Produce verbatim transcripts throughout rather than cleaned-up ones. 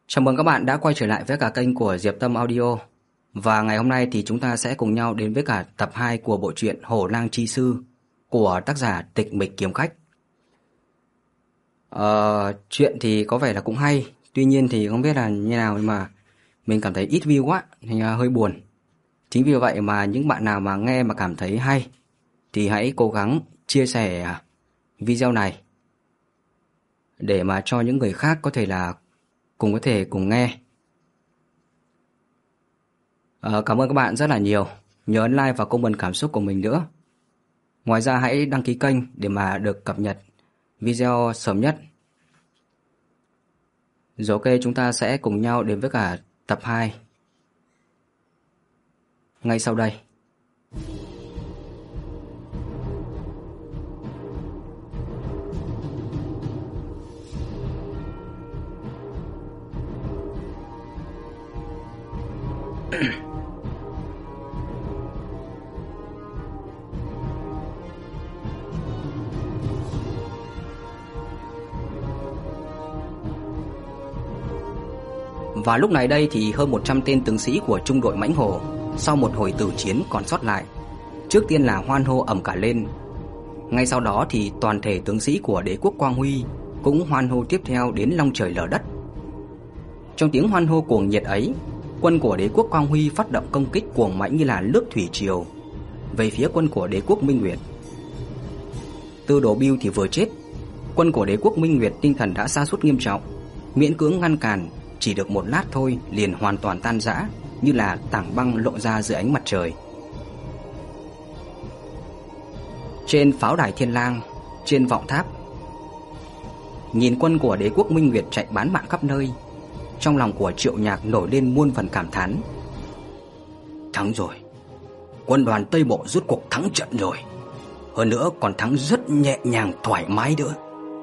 Chào mừng các bạn đã quay trở lại với cả kênh của Diệp Tâm Audio. Và ngày hôm nay thì chúng ta sẽ cùng nhau đến với cả tập hai của bộ truyện Hổ Lang Chi Sư của tác giả Tịch Mịch Kiếm Khách. Ờ, chuyện thì có vẻ là cũng hay, tuy nhiên thì không biết là như nào, nhưng mà mình cảm thấy ít view quá thì hơi buồn. Chính vì vậy mà những bạn nào mà nghe mà cảm thấy hay thì hãy cố gắng chia sẻ video này để mà cho những người khác có thể là cùng có thể cùng nghe. À, cảm ơn các bạn rất là nhiều. Nhớ ấn like và comment cảm xúc của mình nữa. Ngoài ra hãy đăng ký kênh để mà được cập nhật video sớm nhất. Rồi ok, chúng ta sẽ cùng nhau đến với cả tập hai ngay sau đây. Và lúc này đây thì hơn một trăm tên tướng sĩ của trung đội Mãnh Hổ sau một hồi tử chiến còn sót lại, trước tiên là hoan hô ầm cả lên. Ngay sau đó thì toàn thể tướng sĩ của đế quốc Quang Huy cũng hoan hô tiếp theo đến long trời lở đất. Trong tiếng hoan hô cuồng nhiệt ấy, quân của đế quốc Quang Huy phát động công kích cuồng mãnh như là nước thủy triều về phía quân của đế quốc Minh Nguyệt. Tư Đồ Bưu thì vừa chết, quân của đế quốc Minh Nguyệt tinh thần đã sa sút nghiêm trọng, miễn cưỡng ngăn cản chỉ được một lát thôi liền hoàn toàn tan rã như là tảng băng lộ ra dưới ánh mặt trời. Trên pháo đài Thiên Lang, trên vọng tháp, nhìn quân của đế quốc Minh Nguyệt chạy bán mạng khắp nơi, trong lòng của Triệu Nhạc nổi lên muôn phần cảm thán. Thắng rồi, quân đoàn Tây Bộ rút cuộc thắng trận rồi, hơn nữa còn thắng rất nhẹ nhàng thoải mái nữa.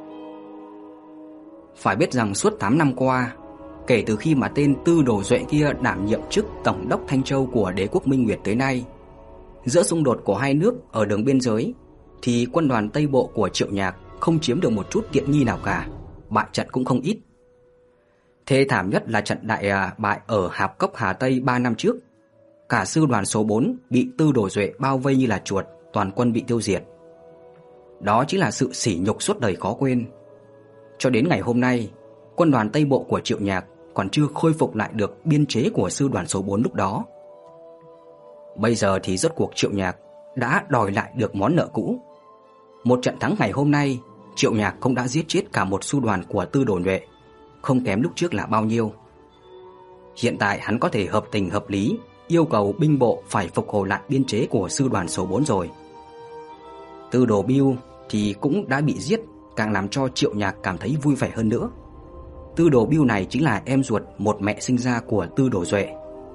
Phải biết rằng suốt tám năm qua, kể từ khi mà tên Tư Đồ Duệ kia đảm nhiệm chức tổng đốc Thanh Châu của đế quốc Minh Nguyệt tới nay, giữa xung đột của hai nước ở đường biên giới thì quân đoàn Tây Bộ của Triệu Nhạc không chiếm được một chút tiện nghi nào cả, bại trận cũng không ít. Thê thảm nhất là trận đại à, bại ở Hạp Cốc Hà Tây ba năm trước. Cả sư đoàn số bốn bị Tư Đồ Duệ bao vây như là chuột, toàn quân bị tiêu diệt. Đó chính là sự sỉ nhục suốt đời khó quên. Cho đến ngày hôm nay, quân đoàn Tây Bộ của Triệu Nhạc còn chưa khôi phục lại được biên chế của sư đoàn số bốn lúc đó. Bây giờ thì rốt cuộc Triệu Nhạc đã đòi lại được món nợ cũ. Một trận thắng ngày hôm nay, Triệu Nhạc cũng đã giết chết cả một sư đoàn của Tư Đồ Duệ, không kém lúc trước là bao nhiêu. Hiện tại hắn có thể hợp tình hợp lý yêu cầu binh bộ phải phục hồi lại biên chế của sư đoàn số bốn rồi. Tư Đồ Bưu thì cũng đã bị giết, càng làm cho Triệu Nhạc cảm thấy vui vẻ hơn nữa. Tư Đồ Bưu này chính là em ruột một mẹ sinh ra của Tư Đồ Duệ.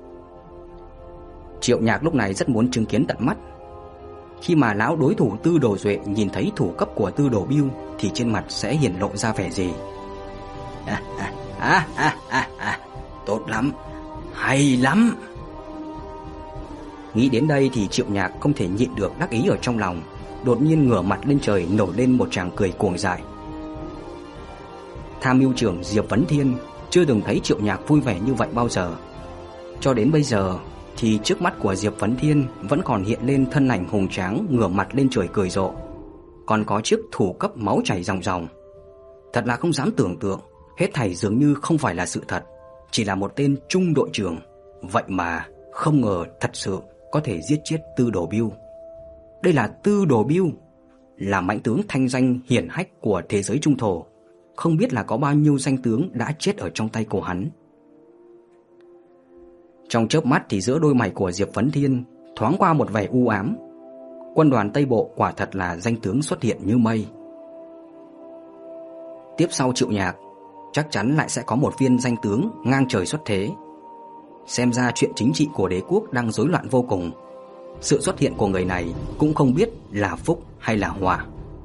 Triệu Nhạc lúc này rất muốn chứng kiến tận mắt. Khi mà lão đối thủ Tư Đồ Duệ nhìn thấy thủ cấp của Tư Đồ Bưu thì trên mặt sẽ hiển lộ ra vẻ gì. À, à, à, à, à, à, tốt lắm, hay lắm. Nghĩ đến đây thì Triệu Nhạc không thể nhịn được đắc ý ở trong lòng, đột nhiên ngửa mặt lên trời nổi lên một tràng cười cuồng dại. Tham mưu trưởng Diệp Vấn Thiên chưa từng thấy Triệu Nhạc vui vẻ như vậy bao giờ. Cho đến bây giờ thì trước mắt của Diệp Vấn Thiên vẫn còn hiện lên thân ảnh hùng tráng ngửa mặt lên trời cười rộ, còn có chiếc thủ cấp máu chảy ròng ròng. Thật là không dám tưởng tượng, hết thảy dường như không phải là sự thật, chỉ là một tên trung đội trưởng, vậy mà không ngờ thật sự có thể giết chết Tư Đồ Bưu. Đây là Tư Đồ Bưu, là mãnh tướng thanh danh hiển hách của thế giới trung thổ, không biết là có bao nhiêu danh tướng đã chết ở trong tay của hắn. Trong chớp mắt thì giữa đôi mày của Diệp Vấn Thiên thoáng qua một vẻ u ám. Quân đoàn Tây Bộ quả thật là danh tướng xuất hiện như mây. Tiếp sau Triệu Nhạc, chắc chắn lại sẽ có một viên danh tướng ngang trời xuất thế. Xem ra chuyện chính trị của đế quốc đang rối loạn vô cùng. Sự xuất hiện của người này cũng không biết là phúc hay là họa.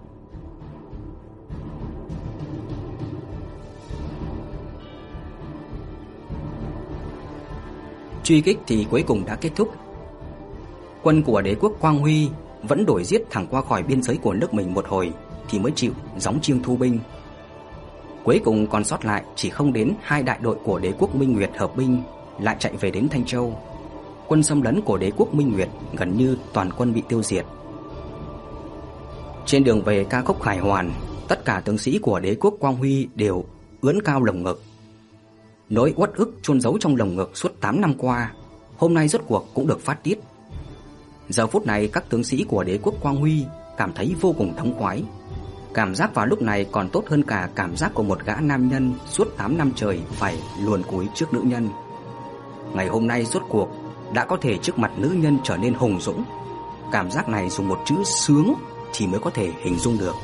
Truy kích thì cuối cùng đã kết thúc. Quân của đế quốc Quang Huy vẫn đuổi giết thẳng qua khỏi biên giới của nước mình một hồi thì mới chịu gióng chiêng thu binh. Cuối cùng còn sót lại chỉ không đến hai đại đội của Đế quốc Minh Nguyệt hợp binh lại chạy về đến Thanh Châu. Quân xâm lấn của Đế quốc Minh Nguyệt gần như toàn quân bị tiêu diệt. Trên đường về ca khúc khải hoàn, tất cả tướng sĩ của Đế quốc Quang Huy đều ưỡn cao lồng ngực. Nỗi uất ức chôn giấu trong lồng ngực suốt tám năm qua, hôm nay rốt cuộc cũng được phát tiết. Giờ phút này các tướng sĩ của Đế quốc Quang Huy cảm thấy vô cùng thống khoái. Cảm giác vào lúc này còn tốt hơn cả cảm giác của một gã nam nhân suốt tám năm trời phải luồn cúi trước nữ nhân. Ngày hôm nay rốt cuộc đã có thể trước mặt nữ nhân trở nên hùng dũng. Cảm giác này dùng một chữ sướng thì mới có thể hình dung được.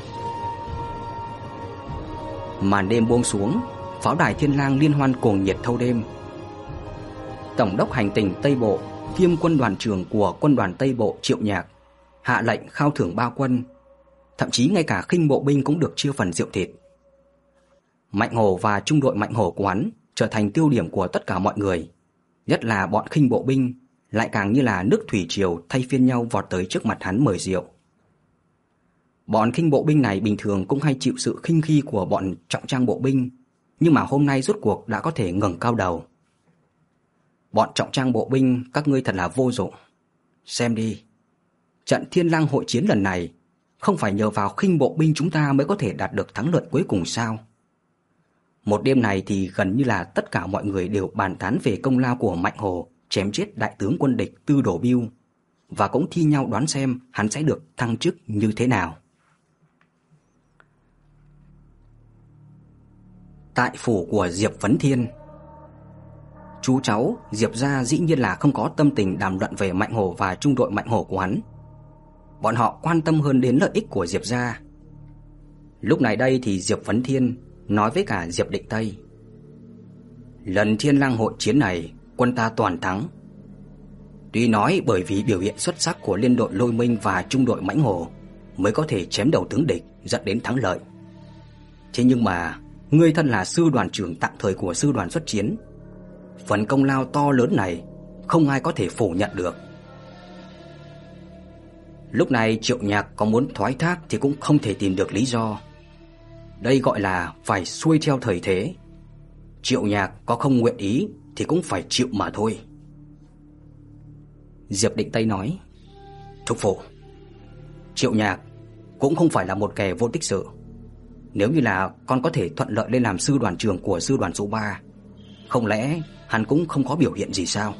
Màn đêm buông xuống, pháo đài Thiên Lang liên hoan cuồng nhiệt thâu đêm. Tổng đốc hành tỉnh Tây Bộ, kiêm quân đoàn trưởng của quân đoàn Tây Bộ Triệu Nhạc hạ lệnh khao thưởng ba quân, thậm chí ngay cả khinh bộ binh cũng được chia phần rượu thịt. Mạnh Hổ và trung đội Mạnh Hổ của hắn trở thành tiêu điểm của tất cả mọi người, nhất là bọn khinh bộ binh lại càng như là nước thủy triều thay phiên nhau vọt tới trước mặt hắn mời rượu. Bọn khinh bộ binh này bình thường cũng hay chịu sự khinh khi của bọn trọng trang bộ binh, nhưng mà hôm nay rốt cuộc đã có thể ngẩng cao đầu. Bọn trọng trang bộ binh, các ngươi thật là vô dụng. Xem đi, trận Thiên Lang hội chiến lần này không phải nhờ vào khinh bộ binh chúng ta mới có thể đạt được thắng lợi cuối cùng sao? Một đêm này thì gần như là tất cả mọi người đều bàn tán về công lao của Mạnh Hổ chém chết đại tướng quân địch Tư Đồ Bưu, và cũng thi nhau đoán xem hắn sẽ được thăng chức như thế nào. Tại phủ của Diệp Vấn Thiên, chú cháu Diệp gia dĩ nhiên là không có tâm tình đàm luận về Mạnh Hổ và trung đội Mạnh Hổ của hắn. Bọn họ quan tâm hơn đến lợi ích của Diệp gia. Lúc này đây thì Diệp Vấn Thiên nói với cả Diệp Định Tây: lần Thiên Lang hội chiến này quân ta toàn thắng. Tuy nói bởi vì biểu hiện xuất sắc của liên đội Lôi Minh và trung đội Mãnh Hổ mới có thể chém đầu tướng địch dẫn đến thắng lợi. Thế nhưng mà ngươi thân là sư đoàn trưởng tạm thời của sư đoàn xuất chiến, phần công lao to lớn này không ai có thể phủ nhận được. Lúc này Triệu Nhạc có muốn thoái thác thì cũng không thể tìm được lý do. Đây gọi là phải xuôi theo thời thế. Triệu Nhạc có không nguyện ý thì cũng phải chịu mà thôi. Diệp Định Tây nói: thúc phụ, Triệu Nhạc cũng không phải là một kẻ vô tích sự. Nếu như là con có thể thuận lợi lên làm sư đoàn trưởng của sư đoàn số ba, không lẽ hắn cũng không có biểu hiện gì sao?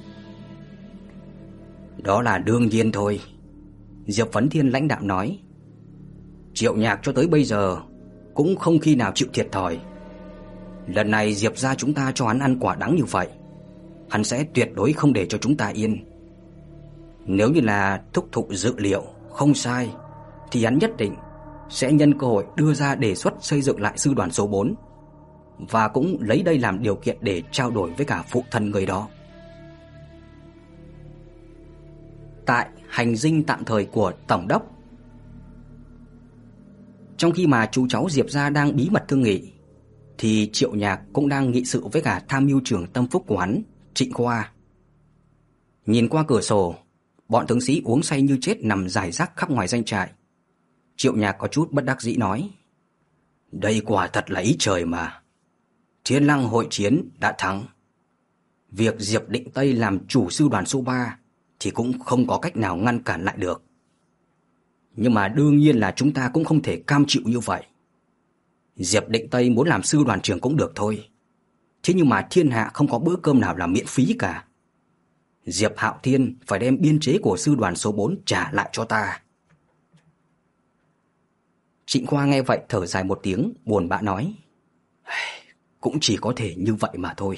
Đó là đương nhiên thôi. Diệp Vấn Thiên lãnh đạm nói: Triệu Nhạc cho tới bây giờ cũng không khi nào chịu thiệt thòi. Lần này Diệp gia chúng ta cho hắn ăn quả đắng như vậy, hắn sẽ tuyệt đối không để cho chúng ta yên. Nếu như là thúc thụ dự liệu không sai thì hắn nhất định sẽ nhân cơ hội đưa ra đề xuất xây dựng lại sư đoàn số bốn, và cũng lấy đây làm điều kiện để trao đổi với cả phụ thân người đó. Tại hành dinh tạm thời của tổng đốc, trong khi mà chú cháu Diệp gia đang bí mật thương nghị, thì Triệu Nhạc cũng đang nghị sự với cả tham mưu trưởng tâm phúc của hắn, Trịnh Khoa. Nhìn qua cửa sổ, bọn tướng sĩ uống say như chết nằm rải rác khắp ngoài doanh trại. Triệu Nhạc có chút bất đắc dĩ nói: đây quả thật là ý trời mà. Thiên Lang hội chiến đã thắng. Việc Diệp Định Tây làm chủ sư đoàn số ba thì cũng không có cách nào ngăn cản lại được. Nhưng mà đương nhiên là chúng ta cũng không thể cam chịu như vậy. Diệp Định Tây muốn làm sư đoàn trưởng cũng được thôi. Thế nhưng mà thiên hạ không có bữa cơm nào là miễn phí cả. Diệp Hạo Thiên phải đem biên chế của sư đoàn số bốn trả lại cho ta. Trịnh Khoa nghe vậy thở dài một tiếng, buồn bã nói: cũng chỉ có thể như vậy mà thôi.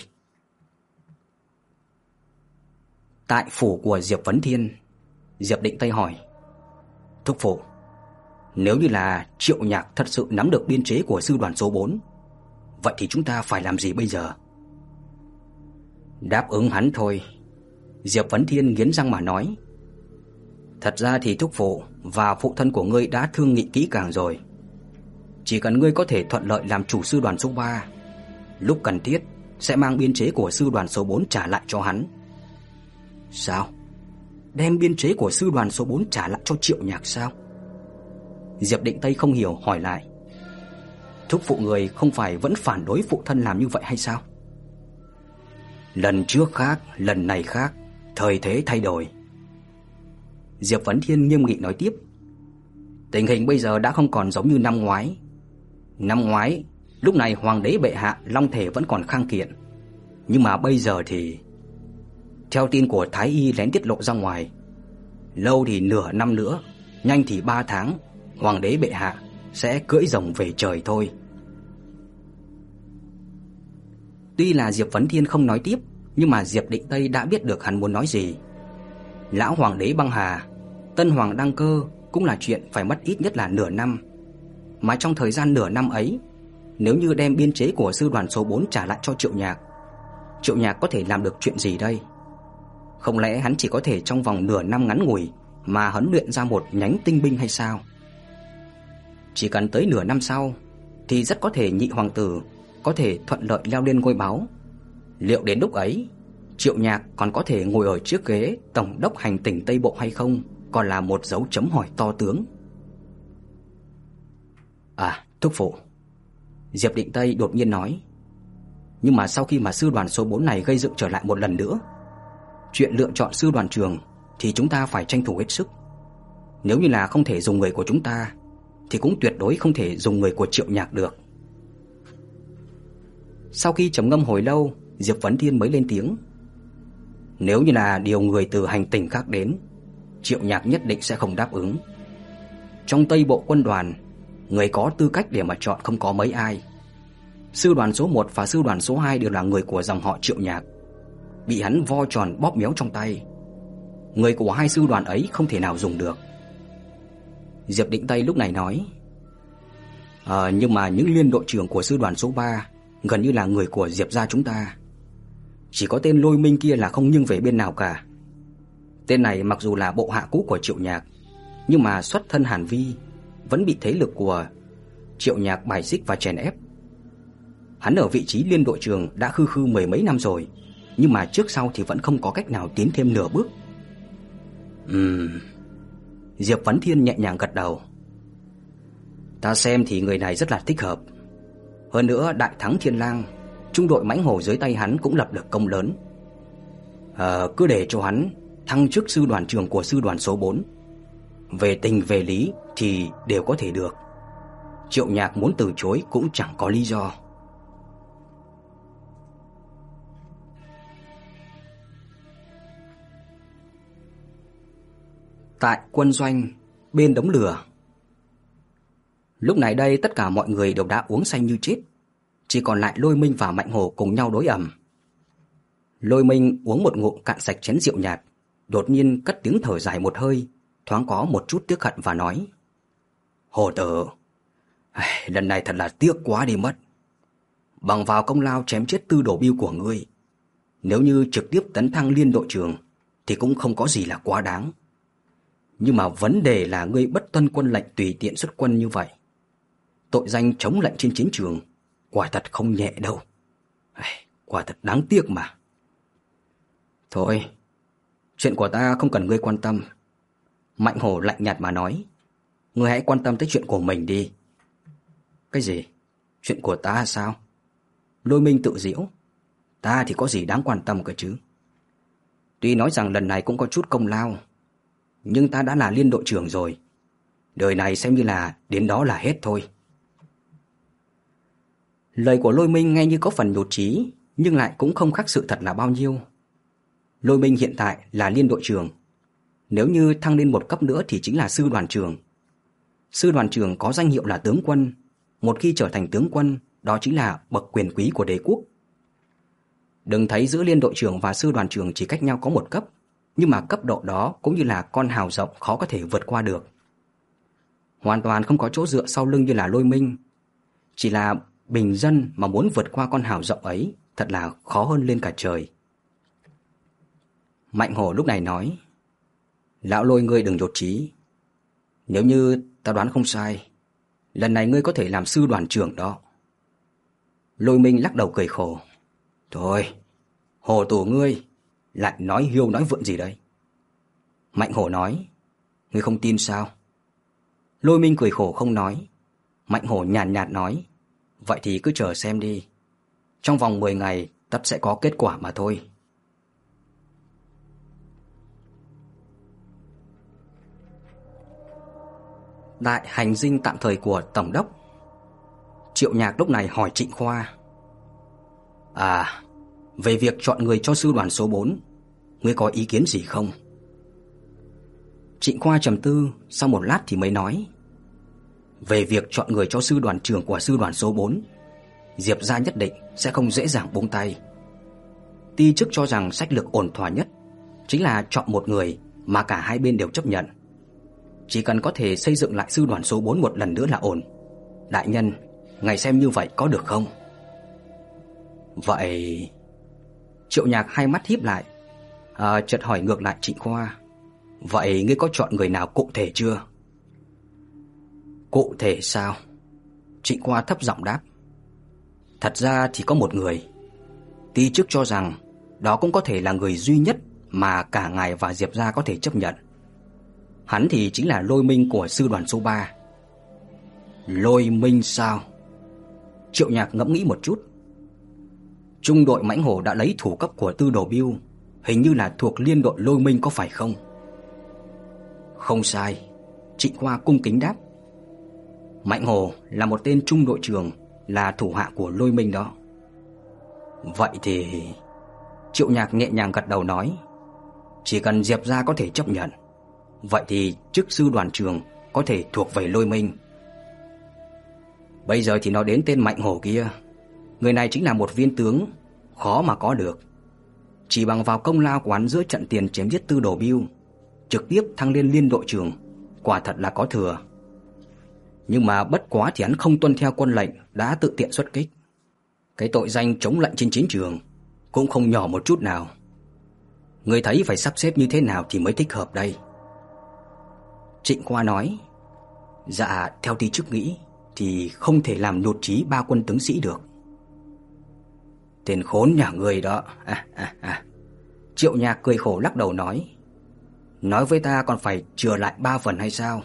Tại phủ của Diệp Vấn Thiên, Diệp Định Tây hỏi: thúc phụ, nếu như là Triệu Nhạc thật sự nắm được biên chế của sư đoàn số bốn, vậy thì chúng ta phải làm gì bây giờ? Đáp ứng hắn thôi. Diệp Vấn Thiên nghiến răng mà nói: thật ra thì thúc phụ và phụ thân của ngươi đã thương nghị kỹ càng rồi. Chỉ cần ngươi có thể thuận lợi làm chủ sư đoàn số ba, lúc cần thiết sẽ mang biên chế của sư đoàn số bốn trả lại cho hắn. Sao? Đem biên chế của sư đoàn số bốn trả lại cho Triệu Nhạc sao? Diệp Định Tây không hiểu hỏi lại: thúc phụ người không phải vẫn phản đối phụ thân làm như vậy hay sao? Lần trước khác, lần này khác, thời thế thay đổi. Diệp Vấn Thiên nghiêm nghị nói tiếp. Tình hình bây giờ đã không còn giống như năm ngoái. Năm ngoái, lúc này hoàng đế bệ hạ long thể vẫn còn khang kiện. Nhưng mà bây giờ thì theo tin của Thái Y lén tiết lộ ra ngoài, lâu thì nửa năm nữa, nhanh thì ba tháng, hoàng đế bệ hạ sẽ cưỡi rồng về trời thôi. Tuy là Diệp Vấn Thiên không nói tiếp, nhưng mà Diệp Định Tây đã biết được hắn muốn nói gì. Lão hoàng đế băng hà, tân hoàng đăng cơ cũng là chuyện phải mất ít nhất là nửa năm. Mà trong thời gian nửa năm ấy, nếu như đem biên chế của sư đoàn số bốn trả lại cho Triệu Nhạc, Triệu Nhạc có thể làm được chuyện gì đây? Không lẽ hắn chỉ có thể trong vòng nửa năm ngắn ngủi mà huấn luyện ra một nhánh tinh binh hay sao? Chỉ cần tới nửa năm sau thì rất có thể nhị hoàng tử có thể thuận lợi leo lên ngôi báu. Liệu đến lúc ấy Triệu Nhạc còn có thể ngồi ở chiếc ghế tổng đốc hành tỉnh Tây Bộ hay không, còn là một dấu chấm hỏi to tướng. À, thúc phụ, Diệp Định Tây đột nhiên nói. Nhưng mà sau khi mà sư đoàn số bốn này gây dựng trở lại một lần nữa, chuyện lựa chọn sư đoàn trưởng thì chúng ta phải tranh thủ hết sức. Nếu như là không thể dùng người của chúng ta thì cũng tuyệt đối không thể dùng người của Triệu Nhạc được. Sau khi trầm ngâm hồi lâu, Diệp Vấn Thiên mới lên tiếng. Nếu như là điều người từ hành tinh khác đến, Triệu Nhạc nhất định sẽ không đáp ứng. Trong Tây Bộ quân đoàn, người có tư cách để mà chọn không có mấy ai. Sư đoàn số một và sư đoàn số hai đều là người của dòng họ Triệu Nhạc, bị hắn vo tròn bóp méo trong tay. Người của hai sư đoàn ấy không thể nào dùng được. Diệp Định Tây lúc này nói. À, nhưng mà những liên đội trưởng của sư đoàn số ba gần như là người của Diệp gia chúng ta. Chỉ có tên Lôi Minh kia là không nghiêng về bên nào cả. Tên này mặc dù là bộ hạ cũ của Triệu Nhạc, nhưng mà xuất thân Hàn Vi, vẫn bị thế lực của Triệu Nhạc bài xích và chèn ép. Hắn ở vị trí liên đội trưởng đã khư khư mười mấy năm rồi, nhưng mà trước sau thì vẫn không có cách nào tiến thêm nửa bước. Ừm. Diệp Vấn Thiên nhẹ nhàng gật đầu. Ta xem thì người này rất là thích hợp. Hơn nữa đại thắng Thiên Lang, trung đội mãnh hổ dưới tay hắn cũng lập được công lớn. Ờ, cứ để cho hắn thăng chức sư đoàn trưởng của sư đoàn số bốn. Về tình về lý thì đều có thể được. Triệu Nhạc muốn từ chối cũng chẳng có lý do. Tại quân doanh, bên đống lửa. Lúc này đây tất cả mọi người đều đã uống say như chết, chỉ còn lại Lôi Minh và Mạnh Hổ cùng nhau đối ẩm. Lôi Minh uống một ngụm cạn sạch chén rượu nhạt, đột nhiên cất tiếng thở dài một hơi, thoáng có một chút tiếc hận và nói: Hổ tử, lần này thật là tiếc quá đi mất. Bằng vào công lao chém chết Tư Đồ Bưu của ngươi, nếu như trực tiếp tấn thăng liên đội trưởng thì cũng không có gì là quá đáng. Nhưng mà vấn đề là ngươi bất tuân quân lệnh tùy tiện xuất quân như vậy. Tội danh chống lệnh trên chiến trường quả thật không nhẹ đâu. Quả thật đáng tiếc mà. Thôi, chuyện của ta không cần ngươi quan tâm. Mạnh Hổ lạnh nhạt mà nói. Ngươi hãy quan tâm tới chuyện của mình đi. Cái gì? Chuyện của ta sao? Lôi Minh tự giễu. Ta thì có gì đáng quan tâm cơ chứ? Tuy nói rằng lần này cũng có chút công lao, nhưng ta đã là liên đội trưởng rồi. Đời này xem như là đến đó là hết thôi. Lời của Lôi Minh nghe như có phần nhụt chí, nhưng lại cũng không khác sự thật là bao nhiêu. Lôi Minh hiện tại là liên đội trưởng. Nếu như thăng lên một cấp nữa thì chính là sư đoàn trưởng. Sư đoàn trưởng có danh hiệu là tướng quân. Một khi trở thành tướng quân, đó chính là bậc quyền quý của đế quốc. Đừng thấy giữa liên đội trưởng và sư đoàn trưởng chỉ cách nhau có một cấp, nhưng mà cấp độ đó cũng như là con hào rộng khó có thể vượt qua được. Hoàn toàn không có chỗ dựa sau lưng như là Lôi Minh. Chỉ là bình dân mà muốn vượt qua con hào rộng ấy thật là khó hơn lên cả trời. Mạnh Hổ lúc này nói: Lão Lôi, ngươi đừng nhột chí. Nếu như ta đoán không sai, lần này ngươi có thể làm sư đoàn trưởng đó. Lôi Minh lắc đầu cười khổ. Thôi, Hổ tổ ngươi lại nói hiêu nói vượn gì đây? Mạnh Hổ nói: Ngươi không tin sao? Lôi Minh cười khổ không nói. Mạnh Hổ nhàn nhạt nói: Vậy thì cứ chờ xem đi. Trong vòng mười ngày tất sẽ có kết quả mà thôi. Đại hành dinh tạm thời của Tổng đốc. Triệu Nhạc lúc này hỏi Trịnh Khoa. À, về việc chọn người cho sư đoàn số bốn, ngươi có ý kiến gì không? Trịnh Khoa trầm tư, sau một lát thì mới nói. Về việc chọn người cho sư đoàn trưởng của sư đoàn số bốn, Diệp gia nhất định sẽ không dễ dàng buông tay. Ti chức cho rằng sách lược ổn thỏa nhất chính là chọn một người mà cả hai bên đều chấp nhận. Chỉ cần có thể xây dựng lại sư đoàn số bốn một lần nữa là ổn. Đại nhân, ngài xem như vậy có được không? Vậy... Triệu Nhạc hai mắt híp lại, à, chợt hỏi ngược lại Trịnh Khoa. Vậy ngươi có chọn người nào cụ thể chưa? Cụ thể sao? Trịnh Khoa thấp giọng đáp. Thật ra thì có một người. Ti chức cho rằng đó cũng có thể là người duy nhất mà cả ngài và Diệp gia có thể chấp nhận. Hắn thì chính là Lôi Minh của sư đoàn số ba. Lôi Minh sao? Triệu Nhạc ngẫm nghĩ một chút. Trung đội Mãnh Hổ đã lấy thủ cấp của Tư Đồ Bưu, hình như là thuộc liên đội Lôi Minh có phải không? Không sai, Trịnh Khoa cung kính đáp. Mãnh Hổ là một tên trung đội trưởng, là thủ hạ của Lôi Minh đó. Vậy thì... Triệu Nhạc nhẹ nhàng gật đầu nói. Chỉ cần Diệp gia có thể chấp nhận, vậy thì chức sư đoàn trưởng có thể thuộc về Lôi Minh. Bây giờ thì nói đến tên Mạnh Hổ kia. Người này chính là một viên tướng khó mà có được. Chỉ bằng vào công lao của hắn giữa trận tiền chém giết Tư Đồ Bưu, trực tiếp thăng lên liên đội trưởng, quả thật là có thừa. Nhưng mà bất quá thì hắn không tuân theo quân lệnh, đã tự tiện xuất kích. Cái tội danh chống lệnh trên chiến trường cũng không nhỏ một chút nào. Người thấy phải sắp xếp như thế nào thì mới thích hợp đây? Trịnh Khoa nói. Dạ, theo ti chức nghĩ thì không thể làm nhụt chí ba quân tướng sĩ được. Tên khốn nhà người đó. à, à, à. Triệu Nhạc cười khổ lắc đầu nói. Nói với ta còn phải chừa lại ba phần hay sao?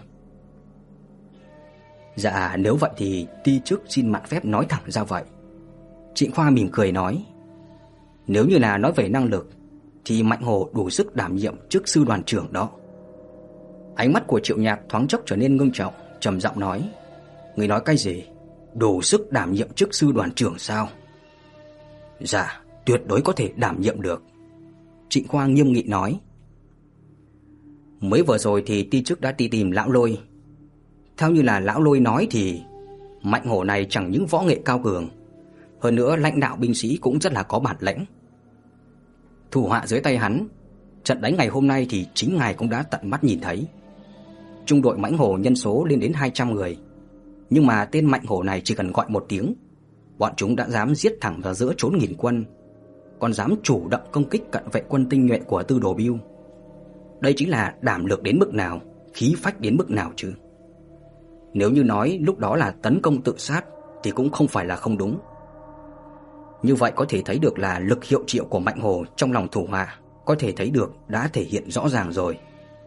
Dạ, nếu vậy thì ti chức xin mạn phép nói thẳng ra vậy. Trịnh Khoa mỉm cười nói. Nếu như là nói về năng lực thì Mạnh Hổ đủ sức đảm nhiệm chức sư đoàn trưởng đó. Ánh mắt của Triệu Nhạc thoáng chốc trở nên ngưng trọng, trầm giọng nói. Người nói cái gì? Đủ sức đảm nhiệm chức sư đoàn trưởng sao? Dạ, tuyệt đối có thể đảm nhiệm được. Trịnh Khoa nghiêm nghị nói. Mới vừa rồi thì ti chức đã đi tìm lão Lôi. Theo như là lão Lôi nói thì Mạnh Hổ này chẳng những võ nghệ cao cường, hơn nữa lãnh đạo binh sĩ cũng rất là có bản lĩnh. Thủ hạ dưới tay hắn, trận đánh ngày hôm nay thì chính ngài cũng đã tận mắt nhìn thấy. Trung đội Mãnh Hổ nhân số lên đến hai trăm người, nhưng mà tên Mạnh Hổ này chỉ cần gọi một tiếng, bọn chúng đã dám giết thẳng vào giữa chốn nghìn quân, còn dám chủ động công kích cận vệ quân tinh nhuệ của Tư Đồ Bưu. Đây chính là đảm lược đến mức nào, khí phách đến mức nào chứ. Nếu như nói lúc đó là tấn công tự sát thì cũng không phải là không đúng. Như vậy có thể thấy được là lực hiệu triệu của Mạnh Hổ trong lòng thủ hạ có thể thấy được đã thể hiện rõ ràng rồi.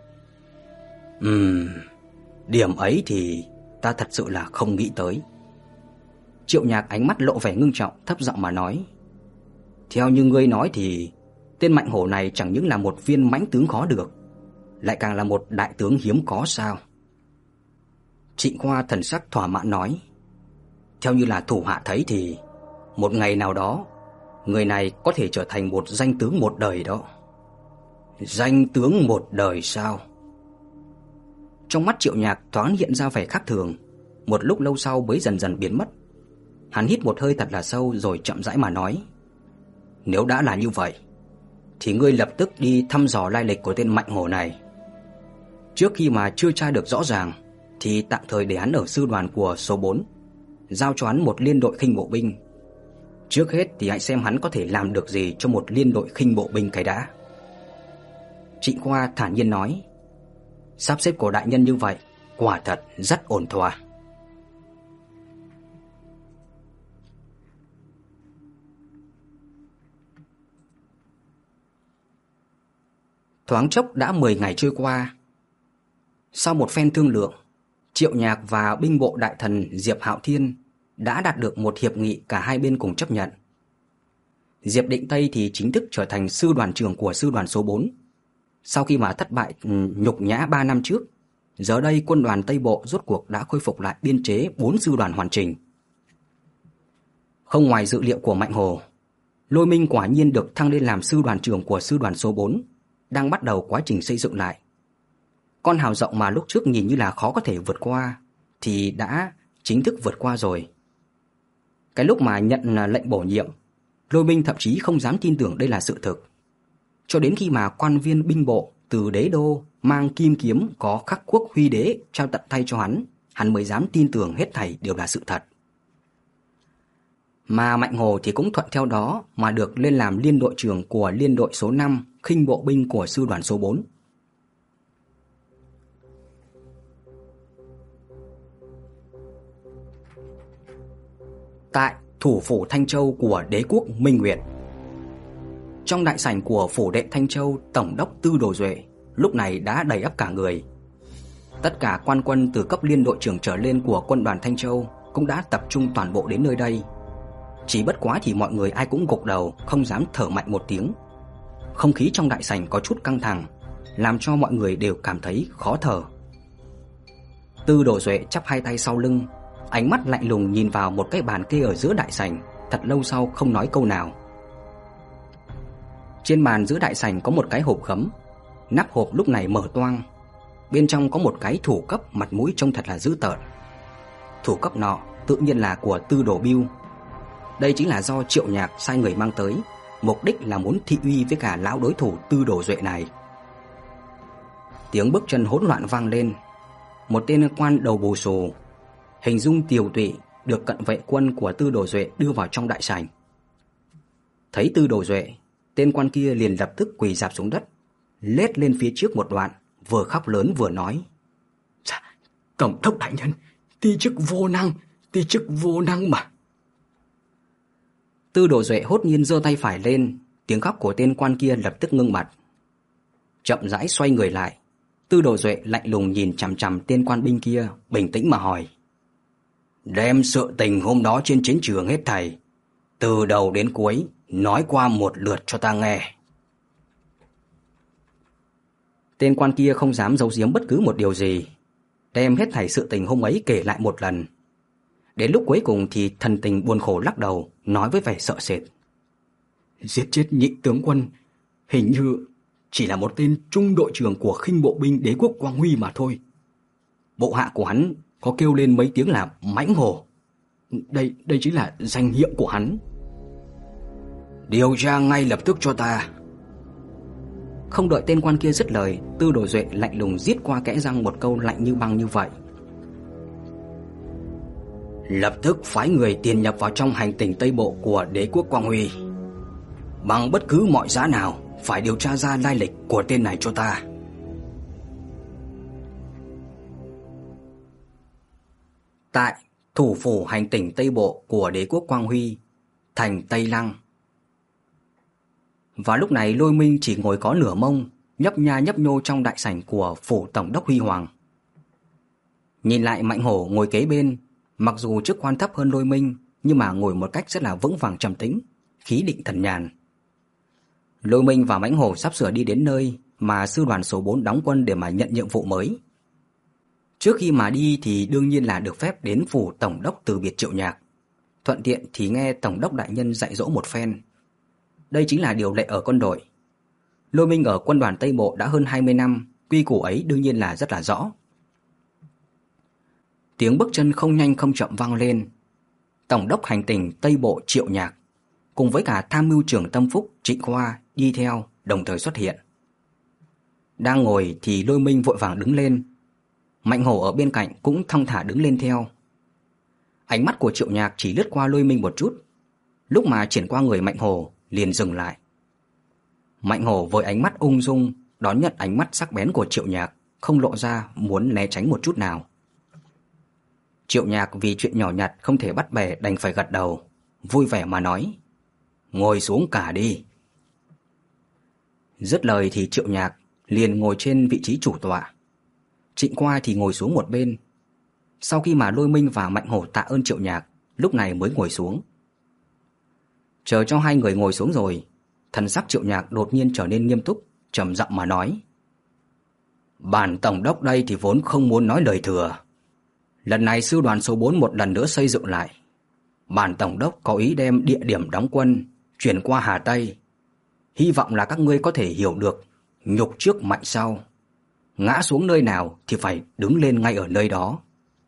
Ừm, điểm ấy thì ta thật sự là không nghĩ tới. Triệu Nhạc ánh mắt lộ vẻ ngưng trọng, thấp giọng mà nói. Theo như ngươi nói thì tên Mạnh Hổ này chẳng những là một viên mãnh tướng khó được, lại càng là một đại tướng hiếm có sao? Trịnh Khoa thần sắc thỏa mãn nói. Theo như là thủ hạ thấy thì một ngày nào đó người này có thể trở thành một danh tướng một đời đó. Danh tướng một đời sao? Trong mắt Triệu Nhạc thoáng hiện ra vẻ khác thường, một lúc lâu sau mới dần dần biến mất. Hắn hít một hơi thật là sâu rồi chậm rãi mà nói. Nếu đã là như vậy thì ngươi lập tức đi thăm dò lai lịch của tên Mạnh Hổ này. Trước khi mà chưa tra được rõ ràng thì tạm thời để hắn ở sư đoàn của số bốn, giao cho hắn một liên đội khinh bộ binh. Trước hết thì hãy xem hắn có thể làm được gì cho một liên đội khinh bộ binh cái đã. Trịnh Khoa thản nhiên nói. Sắp xếp của đại nhân như vậy quả thật rất ổn thỏa. Thoáng chốc đã mười ngày trôi qua. Sau một phen thương lượng, Triệu Nhạc và binh bộ đại thần Diệp Hạo Thiên đã đạt được một hiệp nghị cả hai bên cùng chấp nhận. Diệp Định Tây thì chính thức trở thành sư đoàn trưởng của sư đoàn số bốn. Sau khi mà thất bại nhục nhã ba năm trước, giờ đây quân đoàn Tây Bộ rốt cuộc đã khôi phục lại biên chế bốn sư đoàn hoàn chỉnh. Không ngoài dự liệu của Mạnh Hồ, Lôi Minh quả nhiên được thăng lên làm sư đoàn trưởng của sư đoàn số bốn, đang bắt đầu quá trình xây dựng lại. Con hào rộng mà lúc trước nhìn như là khó có thể vượt qua thì đã chính thức vượt qua rồi. Cái lúc mà nhận lệnh bổ nhiệm, Lôi Minh thậm chí không dám tin tưởng đây là sự thực. Cho đến khi mà quan viên binh bộ từ đế đô mang kim kiếm có khắc quốc huy đế trao tận tay cho hắn, hắn mới dám tin tưởng hết thảy đều là sự thật. Mà Mạnh Hồ thì cũng thuận theo đó mà được lên làm liên đội trưởng của liên đội số năm khinh bộ binh của sư đoàn số bốn. Tại thủ phủ Thanh Châu của đế quốc Minh Nguyệt, trong đại sảnh của phủ đệ Thanh Châu, tổng đốc Tư Đồ Duệ lúc này đã đầy ắp cả người. Tất cả quan quân từ cấp liên đội trưởng trở lên của quân đoàn Thanh Châu cũng đã tập trung toàn bộ đến nơi đây. Chỉ bất quá thì mọi người ai cũng gục đầu, không dám thở mạnh một tiếng. Không khí trong đại sảnh có chút căng thẳng, làm cho mọi người đều cảm thấy khó thở. Tư Đồ Duệ chắp hai tay sau lưng, ánh mắt lạnh lùng nhìn vào một cái bàn kê ở giữa đại sảnh, thật lâu sau không nói câu nào. Trên bàn giữa đại sảnh có một cái hộp gấm, nắp hộp lúc này mở toang. Bên trong có một cái thủ cấp mặt mũi trông thật là dữ tợn. Thủ cấp nọ tự nhiên là của Tư Đồ Bưu. Đây chính là do Triệu Nhạc sai người mang tới, mục đích là muốn thị uy với cả lão đối thủ Tư Đồ Duệ này. Tiếng bước chân hỗn loạn vang lên. Một tên quan đầu bù xù, hình dung tiều tụy, được cận vệ quân của Tư Đồ Duệ đưa vào trong đại sảnh. Thấy Tư Đồ Duệ, tên quan kia liền lập tức quỳ rạp xuống đất, lết lên phía trước một đoạn, vừa khóc lớn vừa nói: "Tổng đốc đại nhân, ti chức vô năng, ti chức vô năng mà." Tư Đồ Duệ hốt nhiên giơ tay phải lên, tiếng khóc của tên quan kia lập tức ngưng bặt. Chậm rãi xoay người lại, Tư Đồ Duệ lạnh lùng nhìn chằm chằm tên quan binh kia, bình tĩnh mà hỏi: "Đem sự tình hôm đó trên chiến trường hết thảy, từ đầu đến cuối, nói qua một lượt cho ta nghe." Tên quan kia không dám giấu giếm bất cứ một điều gì, đem hết thảy sự tình hôm ấy kể lại một lần. Đến lúc cuối cùng thì thần tình buồn khổ lắc đầu, nói với vẻ sợ sệt: "Giết chết nhị tướng quân, hình như chỉ là một tên trung đội trưởng của khinh bộ binh đế quốc Quang Huy mà thôi. Bộ hạ của hắn có kêu lên mấy tiếng là Mãnh Hổ. Đây, đây chính là danh hiệu của hắn. Điều tra ngay lập tức cho ta." Không đợi tên quan kia dứt lời, Tư Đồ Duệ lạnh lùng giết qua kẽ răng một câu lạnh như băng như vậy: "Lập tức phái người tiền nhập vào trong hành tỉnh Tây Bộ của đế quốc Quang Huy. Bằng bất cứ mọi giá nào, phải điều tra ra lai lịch của tên này cho ta." Tại thủ phủ hành tỉnh Tây Bộ của đế quốc Quang Huy, thành Tây Lăng. Và lúc này Lôi Minh chỉ ngồi có nửa mông, nhấp nha nhấp nhô trong đại sảnh của phủ tổng đốc Huy Hoàng. Nhìn lại Mạnh Hổ ngồi kế bên, mặc dù chức quan thấp hơn Lôi Minh, nhưng mà ngồi một cách rất là vững vàng trầm tĩnh, khí định thần nhàn. Lôi Minh và Mãnh Hổ sắp sửa đi đến nơi mà sư đoàn số bốn đóng quân để mà nhận nhiệm vụ mới. Trước khi mà đi thì đương nhiên là được phép đến phủ tổng đốc từ biệt Triệu Nhạc, thuận tiện thì nghe tổng đốc đại nhân dạy dỗ một phen. Đây chính là điều lệ ở quân đội. Lôi Minh ở quân đoàn Tây Bộ đã hơn hai mươi năm, quy củ ấy đương nhiên là rất là rõ. Tiếng bước chân không nhanh không chậm vang lên. Tổng đốc hành tỉnh Tây Bộ Triệu Nhạc cùng với cả tham mưu trưởng Tâm Phúc Trịnh Khoa đi theo đồng thời xuất hiện. Đang ngồi thì Lôi Minh vội vàng đứng lên. Mạnh Hổ ở bên cạnh cũng thong thả đứng lên theo. Ánh mắt của Triệu Nhạc chỉ lướt qua Lôi Minh một chút, lúc mà chuyển qua người Mạnh Hổ liền dừng lại. Mạnh Hổ với ánh mắt ung dung đón nhận ánh mắt sắc bén của Triệu Nhạc, không lộ ra muốn né tránh một chút nào. Triệu Nhạc vì chuyện nhỏ nhặt không thể bắt bẻ đành phải gật đầu, vui vẻ mà nói: "Ngồi xuống cả đi." Dứt lời thì Triệu Nhạc liền ngồi trên vị trí chủ tọa. Trịnh Khoa thì ngồi xuống một bên. Sau khi mà Lôi Minh và Mạnh Hổ tạ ơn Triệu Nhạc, lúc này mới ngồi xuống. Chờ cho hai người ngồi xuống rồi, thần sắc Triệu Nhạc đột nhiên trở nên nghiêm túc, trầm giọng mà nói: "Bản tổng đốc đây thì vốn không muốn nói lời thừa. Lần này sư đoàn số bốn một lần nữa xây dựng lại. Bản tổng đốc có ý đem địa điểm đóng quân chuyển qua Hà Tây. Hy vọng là các ngươi có thể hiểu được nhục trước mạnh sau. Ngã xuống nơi nào thì phải đứng lên ngay ở nơi đó."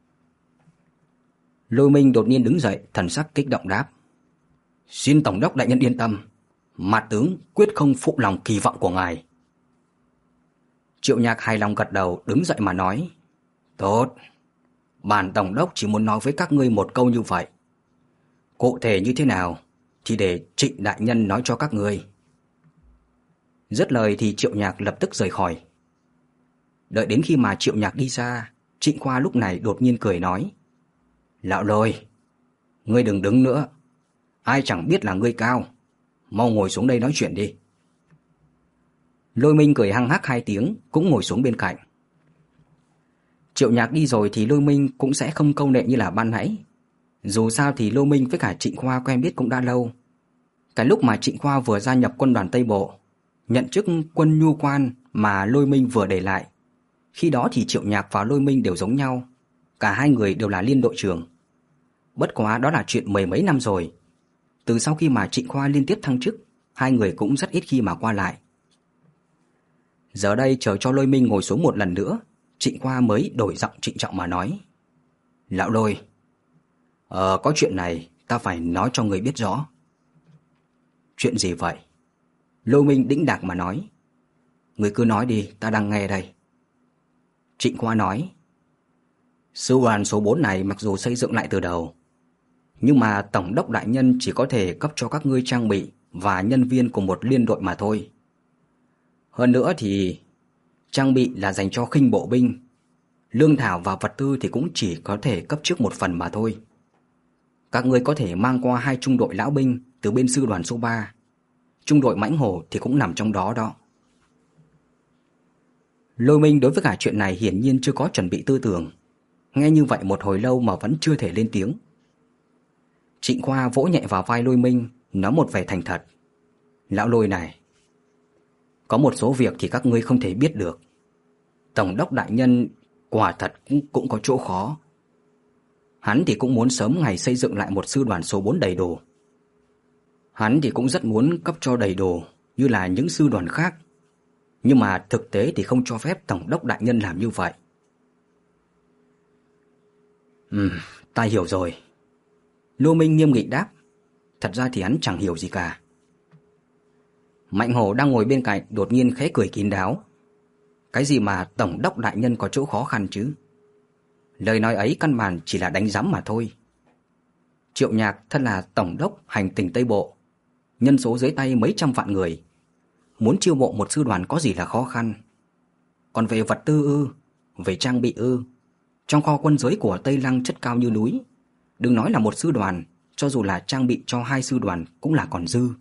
Lôi Minh đột nhiên đứng dậy, thần sắc kích động đáp: "Xin tổng đốc đại nhân yên tâm, Mạt tướng quyết không phụ lòng kỳ vọng của ngài." Triệu Nhạc hài lòng gật đầu, đứng dậy mà nói: "Tốt, bản tổng đốc chỉ muốn nói với các ngươi một câu như vậy. Cụ thể như thế nào thì để Trịnh đại nhân nói cho các ngươi." Dứt lời thì Triệu Nhạc lập tức rời khỏi. Đợi đến khi mà Triệu Nhạc đi xa, Trịnh Khoa lúc này đột nhiên cười nói: "Lão Lôi, ngươi đừng đứng nữa, ai chẳng biết là ngươi cao, mau ngồi xuống đây nói chuyện đi." Lôi Minh cười hăng hắc hai tiếng, cũng ngồi xuống bên cạnh. Triệu Nhạc đi rồi thì Lôi Minh cũng sẽ không câu nệ như là ban nãy. Dù sao thì Lôi Minh với cả Trịnh Khoa quen biết cũng đã lâu. Cái lúc mà Trịnh Khoa vừa gia nhập quân đoàn Tây Bộ, nhận chức quân nhu quan mà Lôi Minh vừa để lại, khi đó thì Triệu Nhạc và Lôi Minh đều giống nhau, cả hai người đều là liên đội trưởng. Bất quá đó là chuyện mười mấy năm rồi. Từ sau khi mà Trịnh Khoa liên tiếp thăng chức, hai người cũng rất ít khi mà qua lại. Giờ đây chờ cho Lôi Minh ngồi xuống một lần nữa, Trịnh Khoa mới đổi giọng trịnh trọng mà nói: "Lão Lôi, Ờ có chuyện này ta phải nói cho người biết rõ." "Chuyện gì vậy?" Lôi Minh đĩnh đạc mà nói: "Người cứ nói đi, ta đang nghe đây." Trịnh Khoa nói: "Sư đoàn số bốn này mặc dù xây dựng lại từ đầu, nhưng mà tổng đốc đại nhân chỉ có thể cấp cho các ngươi trang bị và nhân viên của một liên đội mà thôi. Hơn nữa thì trang bị là dành cho khinh bộ binh, lương thảo và vật tư thì cũng chỉ có thể cấp trước một phần mà thôi. Các ngươi có thể mang qua hai trung đội lão binh từ bên sư đoàn số ba. Trung đội Mãnh Hổ thì cũng nằm trong đó đó." Lôi Minh đối với cả chuyện này hiển nhiên chưa có chuẩn bị tư tưởng. Nghe như vậy một hồi lâu mà vẫn chưa thể lên tiếng. Trịnh Khoa vỗ nhẹ vào vai Lôi Minh, nói một vẻ thành thật: "Lão Lôi này, có một số việc thì các ngươi không thể biết được. Tổng đốc đại nhân quả thật cũng, cũng có chỗ khó. Hắn thì cũng muốn sớm ngày xây dựng lại một sư đoàn số bốn đầy đủ. Hắn thì cũng rất muốn cấp cho đầy đủ như là những sư đoàn khác. Nhưng mà thực tế thì không cho phép tổng đốc đại nhân làm như vậy." "Ừm, ta hiểu rồi." Lô Minh nghiêm nghị đáp. Thật ra thì hắn chẳng hiểu gì cả. Mạnh Hổ đang ngồi bên cạnh đột nhiên khẽ cười kín đáo. Cái gì mà tổng đốc đại nhân có chỗ khó khăn chứ? Lời nói ấy căn bản chỉ là đánh giám mà thôi. Triệu Nhạc thân là tổng đốc hành tỉnh Tây Bộ, nhân số dưới tay mấy trăm vạn người, muốn chiêu mộ một sư đoàn có gì là khó khăn. Còn về vật tư ư, về trang bị ư, trong kho quân giới của Tây Lăng chất cao như núi. Đừng nói là một sư đoàn, cho dù là trang bị cho hai sư đoàn cũng là còn dư.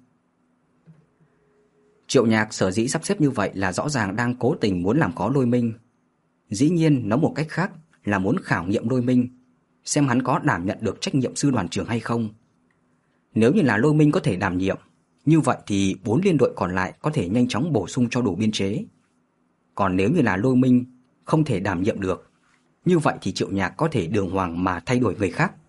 Triệu Nhạc sở dĩ sắp xếp như vậy là rõ ràng đang cố tình muốn làm khó Lôi Minh. Dĩ nhiên nói một cách khác là muốn khảo nghiệm Lôi Minh, xem hắn có đảm nhận được trách nhiệm sư đoàn trưởng hay không. Nếu như là Lôi Minh có thể đảm nhiệm, như vậy thì bốn liên đội còn lại có thể nhanh chóng bổ sung cho đủ biên chế. Còn nếu như là Lôi Minh không thể đảm nhiệm được, như vậy thì Triệu Nhạc có thể đường hoàng mà thay đổi người khác.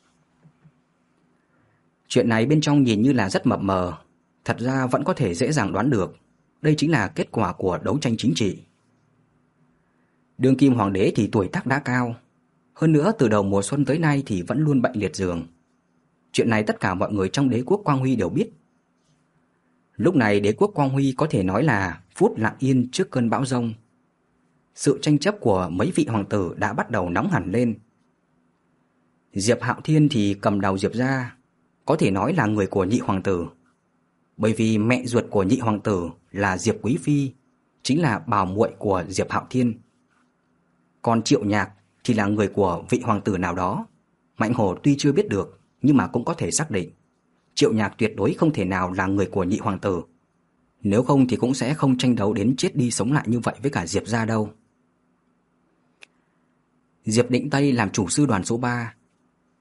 Chuyện này bên trong nhìn như là rất mập mờ, thật ra vẫn có thể dễ dàng đoán được. Đây chính là kết quả của đấu tranh chính trị. Đương kim hoàng đế thì tuổi tác đã cao, hơn nữa từ đầu mùa xuân tới nay thì vẫn luôn bệnh liệt giường. Chuyện này tất cả mọi người trong đế quốc Quang Huy đều biết. Lúc này đế quốc Quang Huy có thể nói là phút lặng yên trước cơn bão giông. Sự tranh chấp của mấy vị hoàng tử đã bắt đầu nóng hẳn lên. Diệp Hạo Thiên thì cầm đầu Diệp gia, có thể nói là người của nhị hoàng tử. Bởi vì mẹ ruột của nhị hoàng tử là Diệp Quý Phi, chính là bảo muội của Diệp Hạo Thiên. Còn Triệu Nhạc thì là người của vị hoàng tử nào đó. Mạnh Hổ tuy chưa biết được, nhưng mà cũng có thể xác định Triệu Nhạc tuyệt đối không thể nào là người của nhị hoàng tử. Nếu không thì cũng sẽ không tranh đấu đến chết đi sống lại như vậy với cả Diệp gia đâu. Diệp Định Tây làm chủ sư đoàn số ba,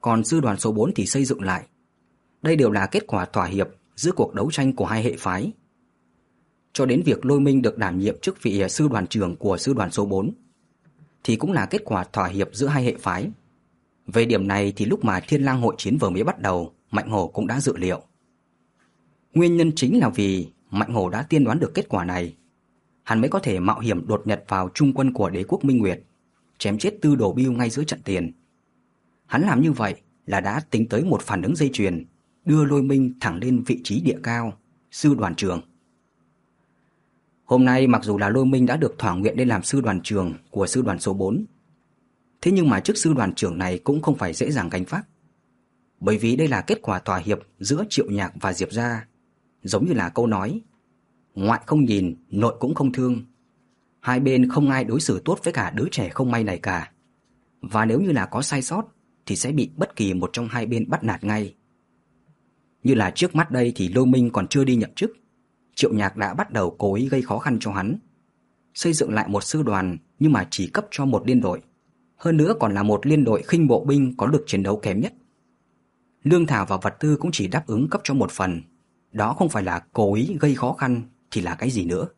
còn sư đoàn số bốn thì xây dựng lại. Đây đều là kết quả thỏa hiệp giữa cuộc đấu tranh của hai hệ phái. Cho đến việc Lôi Minh được đảm nhiệm chức vị sư đoàn trưởng của sư đoàn số bốn thì cũng là kết quả thỏa hiệp giữa hai hệ phái. Về điểm này thì lúc mà Thiên Lang hội chiến vừa mới bắt đầu, Mạnh Hổ cũng đã dự liệu. Nguyên nhân chính là vì Mạnh Hổ đã tiên đoán được kết quả này, hắn mới có thể mạo hiểm đột nhập vào trung quân của Đế quốc Minh Nguyệt, chém chết Tư Đồ Bưu ngay giữa trận tiền. Hắn làm như vậy là đã tính tới một phản ứng dây chuyền, đưa Lôi Minh thẳng lên vị trí địa cao, sư đoàn trưởng. Hôm nay mặc dù là Lôi Minh đã được thỏa nguyện lên làm sư đoàn trưởng của sư đoàn số bốn, thế nhưng mà chức sư đoàn trưởng này cũng không phải dễ dàng gánh vác. Bởi vì đây là kết quả thỏa hiệp giữa Triệu Nhạc và Diệp gia, giống như là câu nói ngoại không nhìn, nội cũng không thương. Hai bên không ai đối xử tốt với cả đứa trẻ không may này cả. Và nếu như là có sai sót thì sẽ bị bất kỳ một trong hai bên bắt nạt ngay. Như là trước mắt đây thì Lôi Minh còn chưa đi nhậm chức, Triệu Nhạc đã bắt đầu cố ý gây khó khăn cho hắn, xây dựng lại một sư đoàn nhưng mà chỉ cấp cho một liên đội, hơn nữa còn là một liên đội khinh bộ binh có lực chiến đấu kém nhất. Lương thảo và vật tư cũng chỉ đáp ứng cấp cho một phần, đó không phải là cố ý gây khó khăn thì là cái gì nữa.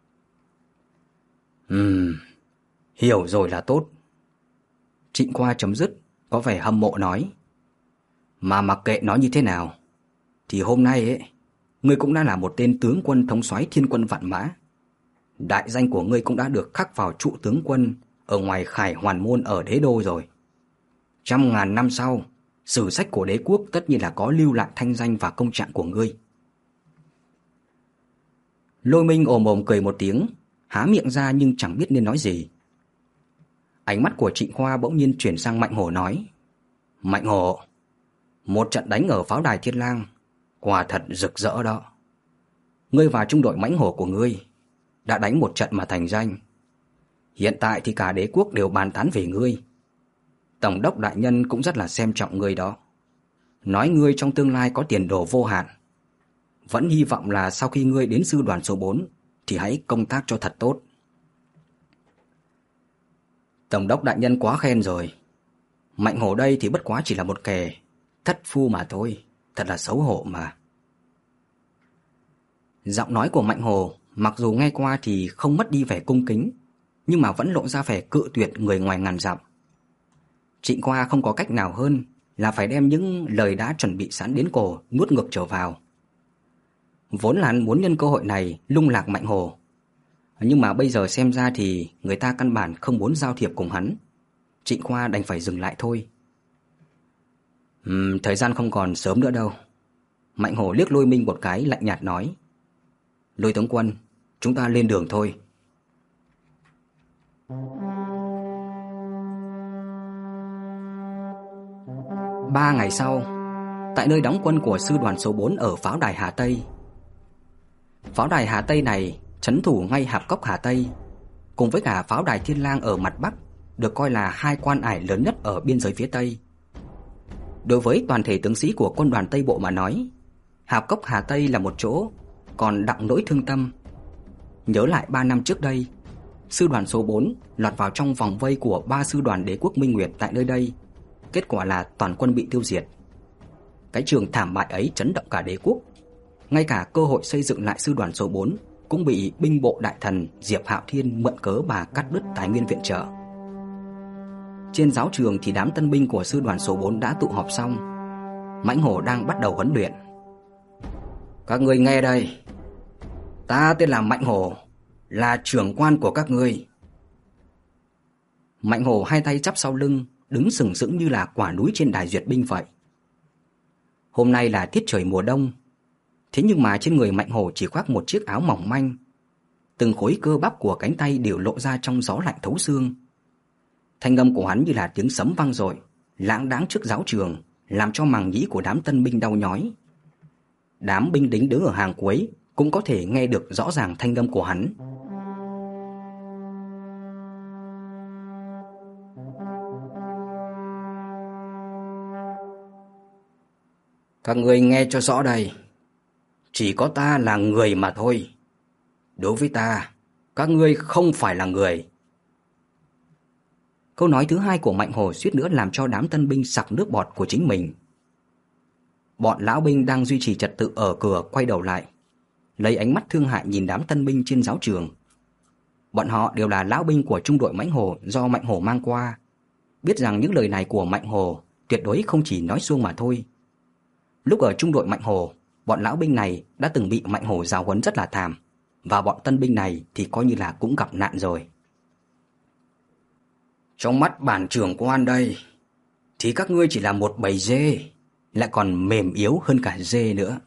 Ừm, hiểu rồi là tốt. Trịnh Khoa chấm dứt, có vẻ hâm mộ nói. Mà mặc kệ nó như thế nào, thì hôm nay ấy, ngươi cũng đã là một tên tướng quân thống soái thiên quân vạn mã. Đại danh của ngươi cũng đã được khắc vào trụ tướng quân ở ngoài Khải Hoàn Môn ở Đế Đô rồi. Trăm ngàn năm sau, sử sách của đế quốc tất nhiên là có lưu lại thanh danh và công trạng của ngươi. Lôi Minh ồm ồm cười một tiếng, há miệng ra nhưng chẳng biết nên nói gì. Ánh mắt của Trịnh Khoa bỗng nhiên chuyển sang Mạnh Hổ nói. Mạnh Hổ, một trận đánh ở pháo đài Thiên Lang, quả thật rực rỡ đó. Ngươi và trung đội mãnh hổ của ngươi đã đánh một trận mà thành danh. Hiện tại thì cả đế quốc đều bàn tán về ngươi. Tổng đốc đại nhân cũng rất là xem trọng ngươi đó, nói ngươi trong tương lai có tiền đồ vô hạn. Vẫn hy vọng là sau khi ngươi đến sư đoàn số bốn thì hãy công tác cho thật tốt. Tổng đốc đại nhân quá khen rồi. Mạnh Hổ đây thì bất quá chỉ là một kẻ thất phu mà thôi, thật là xấu hổ mà. Giọng nói của Mạnh Hổ mặc dù nghe qua thì không mất đi vẻ cung kính, nhưng mà vẫn lộ ra vẻ cự tuyệt người ngoài ngàn dặm. Trịnh Khoa không có cách nào hơn là phải đem những lời đã chuẩn bị sẵn đến cổ nuốt ngược trở vào. Vốn là hắn muốn nhân cơ hội này lung lạc Mạnh Hổ, nhưng mà bây giờ xem ra thì người ta căn bản không muốn giao thiệp cùng hắn. Trịnh Khoa đành phải dừng lại thôi. Ừm, thời gian không còn sớm nữa đâu. Mạnh Hổ liếc Lôi Minh một cái lạnh nhạt nói. Lôi tướng quân, chúng ta lên đường thôi. Ba ngày sau, tại nơi đóng quân của sư đoàn số bốn ở pháo đài Hà Tây. Pháo đài Hà Tây này trấn thủ ngay hạp cốc Hà Tây, cùng với cả pháo đài Thiên Lang ở mặt Bắc, được coi là hai quan ải lớn nhất ở biên giới phía Tây. Đối với toàn thể tướng sĩ của quân đoàn Tây Bộ mà nói, hạp cốc Hà Tây là một chỗ còn đặng nỗi thương tâm. Nhớ lại ba năm trước đây, sư đoàn số bốn lọt vào trong vòng vây của ba sư đoàn đế quốc Minh Nguyệt tại nơi đây, kết quả là toàn quân bị tiêu diệt. Cái trường thảm bại ấy chấn động cả đế quốc, ngay cả cơ hội xây dựng lại sư đoàn số bốn cũng bị binh bộ đại thần Diệp Hạo Thiên mượn cớ bà cắt đứt tài nguyên viện trợ. Trên giáo trường thì đám tân binh của sư đoàn số bốn đã tụ họp xong. Mãnh Hổ đang bắt đầu huấn luyện. Các ngươi nghe đây, ta tên là Mạnh Hổ, là trưởng quan của các ngươi. Mạnh Hổ hai tay chắp sau lưng, đứng sừng sững như là quả núi trên đài duyệt binh vậy. Hôm nay là tiết trời mùa đông, thế nhưng mà trên người Mạnh Hổ chỉ khoác một chiếc áo mỏng manh. Từng khối cơ bắp của cánh tay đều lộ ra trong gió lạnh thấu xương. Thanh âm của hắn như là tiếng sấm vang dội, lãng đãng trước giáo trường, làm cho màng nhĩ của đám tân binh đau nhói. Đám binh lính đứng ở hàng cuối cũng có thể nghe được rõ ràng thanh âm của hắn. Các ngươi nghe cho rõ đây, chỉ có ta là người mà thôi. Đối với ta, các ngươi không phải là người. Câu nói thứ hai của Mạnh Hổ suýt nữa làm cho đám tân binh sặc nước bọt của chính mình. Bọn lão binh đang duy trì trật tự ở cửa quay đầu lại, lấy ánh mắt thương hại nhìn đám tân binh trên giáo trường. Bọn họ đều là lão binh của trung đội Mãnh Hổ do Mạnh Hổ mang qua, biết rằng những lời này của Mạnh Hổ tuyệt đối không chỉ nói suông mà thôi. Lúc ở trung đội Mạnh Hổ, bọn lão binh này đã từng bị Mạnh Hổ giáo huấn rất là thảm, và bọn tân binh này thì coi như là cũng gặp nạn rồi. Trong mắt bản trưởng quan đây, thì các ngươi chỉ là một bầy dê, lại còn mềm yếu hơn cả dê nữa.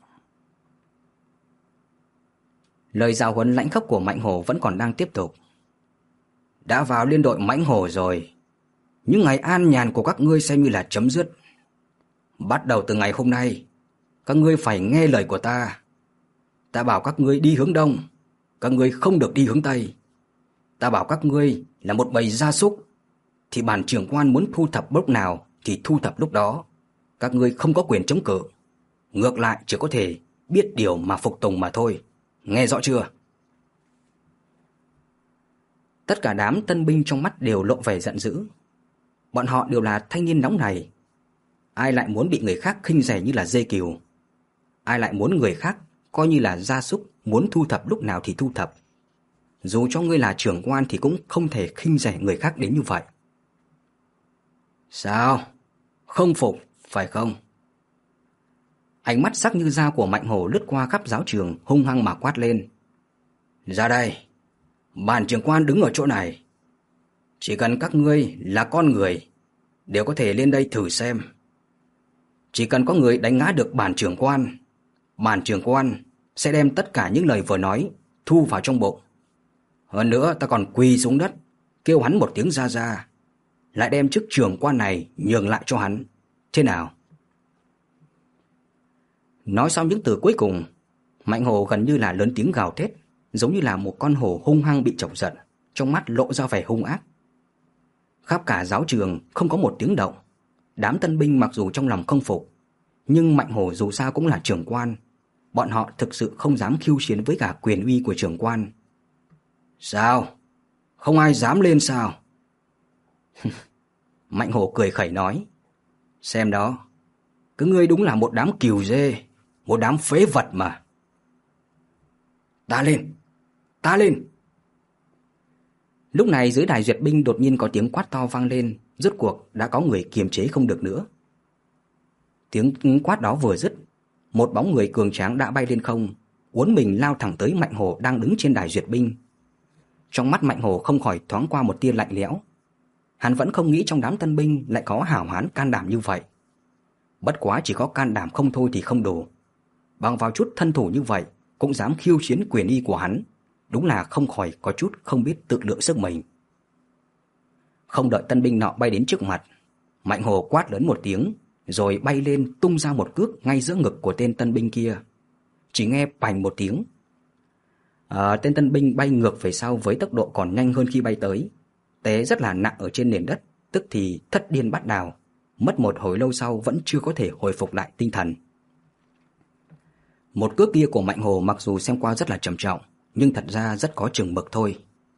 Lời giáo huấn lãnh khốc của Mạnh Hổ vẫn còn đang tiếp tục. Đã vào liên đội Mãnh Hổ rồi, những ngày an nhàn của các ngươi xem như là chấm dứt. Bắt đầu từ ngày hôm nay, các ngươi phải nghe lời của ta. Ta bảo các ngươi đi hướng đông, các ngươi không được đi hướng tây. Ta bảo các ngươi là một bầy gia súc, thì bản trưởng quan muốn thu thập lúc nào thì thu thập lúc đó. Các ngươi không có quyền chống cự, ngược lại chỉ có thể biết điều mà phục tùng mà thôi. Nghe rõ chưa? Tất cả đám tân binh trong mắt đều lộ vẻ giận dữ. Bọn họ đều là thanh niên nóng này. Ai lại muốn bị người khác khinh rẻ như là dê cừu? Ai lại muốn người khác coi như là gia súc, muốn thu thập lúc nào thì thu thập? Dù cho ngươi là trưởng quan thì cũng không thể khinh rẻ người khác đến như vậy. Sao? Không phục, phải không? Ánh mắt sắc như dao của Mạnh Hổ lướt qua khắp giáo trường, hung hăng mà quát lên. Ra đây, bản trưởng quan đứng ở chỗ này. Chỉ cần các ngươi là con người, đều có thể lên đây thử xem. Chỉ cần có người đánh ngã được bản trưởng quan, bản trưởng quan sẽ đem tất cả những lời vừa nói thu vào trong bụng. Hơn nữa ta còn quỳ xuống đất, kêu hắn một tiếng ra ra, lại đem chức trưởng quan này nhường lại cho hắn. Thế nào? Nói xong những từ cuối cùng, Mạnh Hổ gần như là lớn tiếng gào thét, giống như là một con hổ hung hăng bị chọc giận, trong mắt lộ ra vẻ hung ác. Khắp cả giáo trường không có một tiếng động. Đám tân binh mặc dù trong lòng không phục, nhưng Mạnh Hổ dù sao cũng là trưởng quan, bọn họ thực sự không dám khiêu chiến với cả quyền uy của trưởng quan. Sao? Không ai dám lên sao? Mạnh Hổ cười khẩy nói. Xem đó, cứ ngươi đúng là một đám cừu dê, một đám phế vật mà. Ta lên, ta lên. Lúc này dưới đài duyệt binh đột nhiên có tiếng quát to vang lên, rốt cuộc đã có người kiềm chế không được nữa. Tiếng quát đó vừa dứt, một bóng người cường tráng đã bay lên không, uốn mình lao thẳng tới Mạnh Hổ đang đứng trên đài duyệt binh. Trong mắt Mạnh Hổ không khỏi thoáng qua một tia lạnh lẽo. Hắn vẫn không nghĩ trong đám tân binh lại có hảo hán can đảm như vậy. Bất quá chỉ có can đảm không thôi thì không đủ. Bằng vào chút thân thủ như vậy cũng dám khiêu chiến quyền uy của hắn, đúng là không khỏi có chút không biết tự lượng sức mình. Không đợi tân binh nọ bay đến trước mặt, Mạnh Hổ quát lớn một tiếng, rồi bay lên tung ra một cước ngay giữa ngực của tên tân binh kia. Chỉ nghe bành một tiếng. À, tên tân binh bay ngược về sau với tốc độ còn nhanh hơn khi bay tới, té rất là nặng ở trên nền đất, tức thì thất điên bát đào. Mất một hồi lâu sau vẫn chưa có thể hồi phục lại tinh thần. Một cước kia của Mạnh Hổ mặc dù xem qua rất là trầm trọng, nhưng thật ra rất có chừng mực thôi.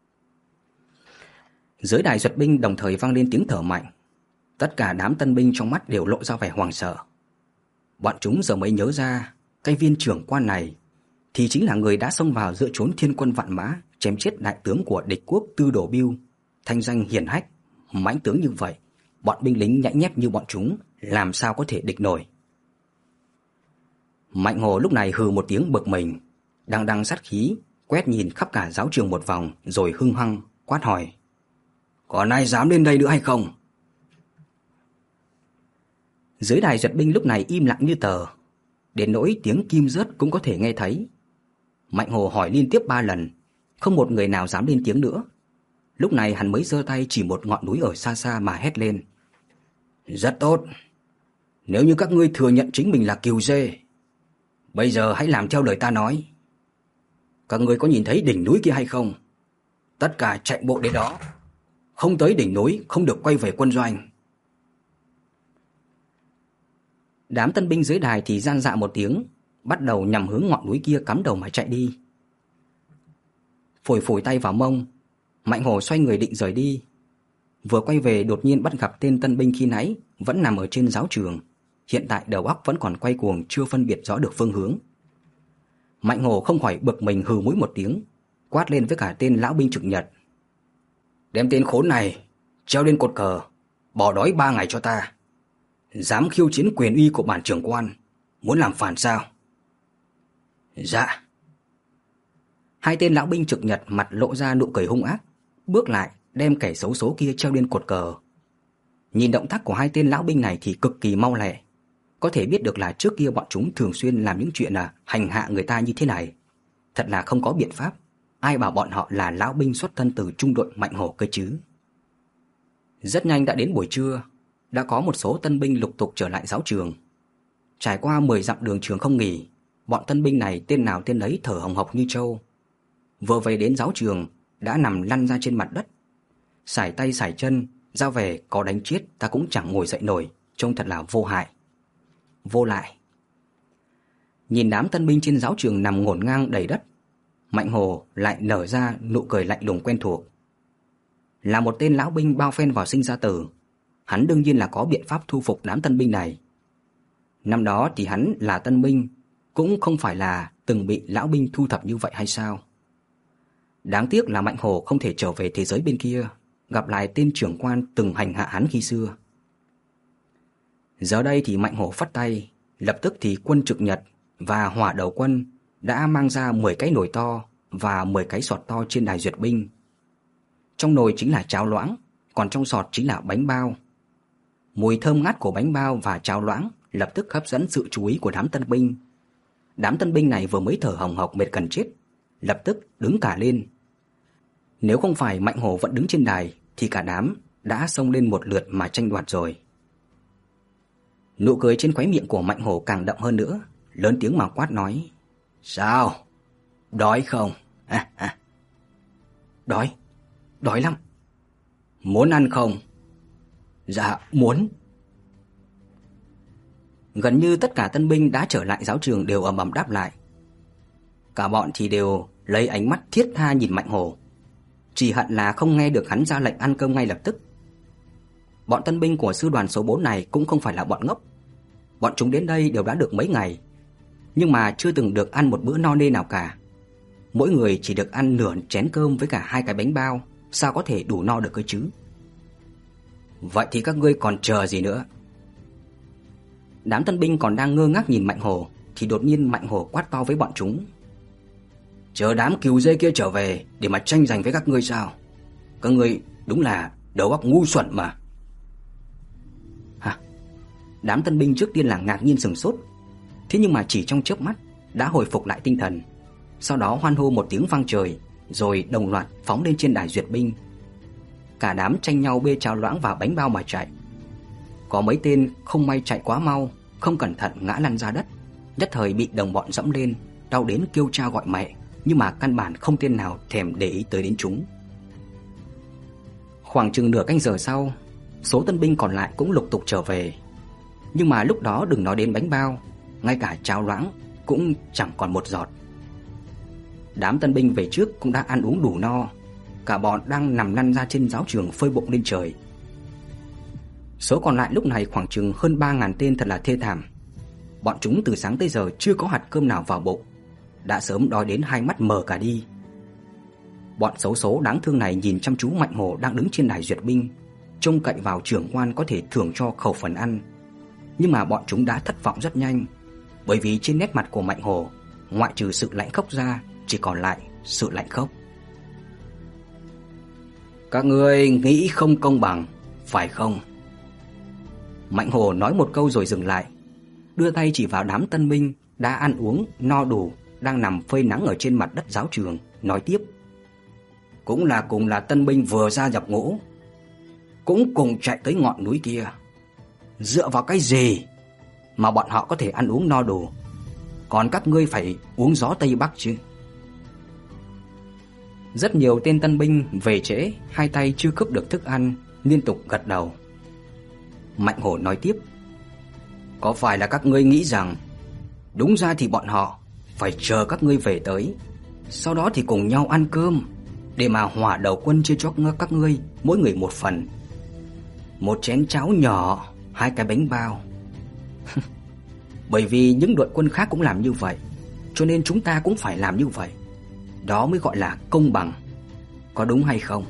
Dưới đài duyệt binh đồng thời vang lên tiếng thở mạnh. Tất cả đám tân binh trong mắt đều lộ ra vẻ hoảng sợ. Bọn chúng giờ mới nhớ ra, cái viên trưởng quan này thì chính là người đã xông vào giữa chốn thiên quân vạn mã, chém chết đại tướng của địch quốc Tư Đồ Bưu, thanh danh hiển hách, mãnh tướng như vậy. Bọn binh lính nhãi nhép như bọn chúng làm sao có thể địch nổi. Mạnh Hổ lúc này hừ một tiếng bực mình, đằng đằng sát khí, quét nhìn khắp cả giáo trường một vòng rồi hung hăng quát hỏi. Còn ai dám lên đây nữa hay không? Dưới đài duyệt binh lúc này im lặng như tờ, đến nỗi tiếng kim rớt cũng có thể nghe thấy. Mạnh Hổ hỏi liên tiếp ba lần, không một người nào dám lên tiếng nữa. Lúc này hắn mới giơ tay chỉ một ngọn núi ở xa xa mà hét lên. Rất tốt. Nếu như các ngươi thừa nhận chính mình là cừu dê, bây giờ hãy làm theo lời ta nói. Các ngươi có nhìn thấy đỉnh núi kia hay không? Tất cả chạy bộ đến đó. Không tới đỉnh núi không được quay về quân doanh. Đám tân binh dưới đài thì gian dạ một tiếng, bắt đầu nhằm hướng ngọn núi kia cắm đầu mà chạy đi. Phủi phủi tay vào mông, Mạnh Hổ xoay người định rời đi. Vừa quay về đột nhiên bắt gặp tên tân binh khi nãy vẫn nằm ở trên giáo trường, hiện tại đầu óc vẫn còn quay cuồng chưa phân biệt rõ được phương hướng. Mạnh Hổ không khỏi bực mình hừ mũi một tiếng, quát lên với cả tên lão binh trực nhật: "Đem tên khốn này treo lên cột cờ, bỏ đói ba ngày cho ta. Dám khiêu chiến quyền uy của bản trưởng quan, muốn làm phản sao?" "Dạ." Hai tên lão binh trực nhật mặt lộ ra nụ cười hung ác, bước lại đem kẻ xấu số kia treo lên cột cờ. Nhìn động tác của hai tên lão binh này thì cực kỳ mau lẹ, có thể biết được là trước kia bọn chúng thường xuyên làm những chuyện là hành hạ người ta như thế này. Thật là không có biện pháp, ai bảo bọn họ là lão binh xuất thân từ trung đội Mạnh Hổ cơ chứ. Rất nhanh đã đến buổi trưa, đã có một số tân binh lục tục trở lại giáo trường. Trải qua mười dặm đường trường không nghỉ, bọn tân binh này tên nào tên ấy thở hồng hộc như trâu. Vừa về đến giáo trường đã nằm lăn ra trên mặt đất, sải tay sải chân, ra về có đánh chết ta cũng chẳng ngồi dậy nổi, trông thật là vô hại. Vô lại. Nhìn đám tân binh trên giáo trường nằm ngổn ngang đầy đất, Mạnh Hổ lại nở ra nụ cười lạnh lùng quen thuộc. Là một tên lão binh bao phen vào sinh ra tử, hắn đương nhiên là có biện pháp thu phục đám tân binh này. Năm đó thì hắn là tân binh, cũng không phải là từng bị lão binh thu thập như vậy hay sao? Đáng tiếc là Mạnh Hổ không thể trở về thế giới bên kia, gặp lại tên trưởng quan từng hành hạ hắn khi xưa. Giờ đây thì Mạnh Hổ phất tay, lập tức thì quân trực nhật và hỏa đầu quân đã mang ra mười cái nồi to và mười cái sọt to trên đài duyệt binh. Trong nồi chính là cháo loãng, còn trong sọt chính là bánh bao. Mùi thơm ngát của bánh bao và cháo loãng lập tức hấp dẫn sự chú ý của đám tân binh. Đám tân binh này vừa mới thở hồng hộc mệt gần chết, lập tức đứng cả lên. Nếu không phải Mạnh Hổ vẫn đứng trên đài thì cả đám đã xông lên một lượt mà tranh đoạt rồi. Nụ cười trên khóe miệng của Mạnh Hổ càng đậm hơn nữa, lớn tiếng mà quát nói: "Sao? Đói không?" À, à. "Đói, đói lắm." "Muốn ăn không?" "Dạ, muốn." Gần như tất cả tân binh đã trở lại giáo trường đều ầm ầm đáp lại. Cả bọn thì đều lấy ánh mắt thiết tha nhìn Mạnh Hổ, chỉ hận là không nghe được hắn ra lệnh ăn cơm ngay lập tức. Bọn tân binh của sư đoàn số bốn này cũng không phải là bọn ngốc. Bọn chúng đến đây đều đã được mấy ngày, nhưng mà chưa từng được ăn một bữa no nê nào cả. Mỗi người chỉ được ăn nửa chén cơm với cả hai cái bánh bao, sao có thể đủ no được cơ chứ? "Vậy thì các ngươi còn chờ gì nữa?" Đám tân binh còn đang ngơ ngác nhìn Mạnh Hổ thì đột nhiên Mạnh Hổ quát to với bọn chúng: "Chờ đám cừu dê kia trở về để mà tranh giành với các ngươi sao? Các ngươi đúng là đầu óc ngu xuẩn mà." Hả? Đám tân binh trước tiên là ngạc nhiên sửng sốt, thế nhưng mà chỉ trong chớp mắt đã hồi phục lại tinh thần. Sau đó hoan hô một tiếng vang trời, rồi đồng loạt phóng lên trên đài duyệt binh. Cả đám tranh nhau bê cháo loãng và bánh bao mà chạy. Có mấy tên không may chạy quá mau, không cẩn thận ngã lăn ra đất, nhất thời bị đồng bọn dẫm lên, đau đến kêu cha gọi mẹ, nhưng mà căn bản không tên nào thèm để ý tới đến chúng. Khoảng chừng nửa canh giờ sau, số tân binh còn lại cũng lục tục trở về. Nhưng mà lúc đó đừng nói đến bánh bao, ngay cả cháo loãng cũng chẳng còn một giọt. Đám tân binh về trước cũng đã ăn uống đủ no, cả bọn đang nằm lăn ra trên giáo trường phơi bụng lên trời. Số còn lại lúc này khoảng chừng hơn ba ngàn tên thật là thê thảm. Bọn chúng từ sáng tới giờ chưa có hạt cơm nào vào bụng, đã sớm đói đến hai mắt mờ cả đi. Bọn xấu số đáng thương này nhìn chăm chú Mạnh Hổ đang đứng trên đài duyệt binh, trông cậy vào trưởng quan có thể thưởng cho khẩu phần ăn. Nhưng mà bọn chúng đã thất vọng rất nhanh, bởi vì trên nét mặt của Mạnh Hổ, ngoại trừ sự lạnh khốc ra, chỉ còn lại sự lạnh khốc. "Các ngươi nghĩ không công bằng, phải không?" Mạnh Hổ nói một câu rồi dừng lại, đưa tay chỉ vào đám tân binh đã ăn uống no đủ, đang nằm phơi nắng ở trên mặt đất giáo trường, nói tiếp: "Cũng là cùng là tân binh vừa ra nhập ngũ, cũng cùng chạy tới ngọn núi kia. Dựa vào cái gì mà bọn họ có thể ăn uống no đủ, còn các ngươi phải uống gió Tây Bắc chứ?" Rất nhiều tên tân binh về trễ, hai tay chưa cướp được thức ăn, liên tục gật đầu. Mạnh Hổ nói tiếp: "Có phải là các ngươi nghĩ rằng đúng ra thì bọn họ phải chờ các ngươi về tới, sau đó thì cùng nhau ăn cơm, để mà hỏa đầu quân chia cho các ngươi mỗi người một phần, một chén cháo nhỏ, hai cái bánh bao. Bởi vì những đội quân khác cũng làm như vậy, cho nên chúng ta cũng phải làm như vậy. Đó mới gọi là công bằng. Có đúng hay không?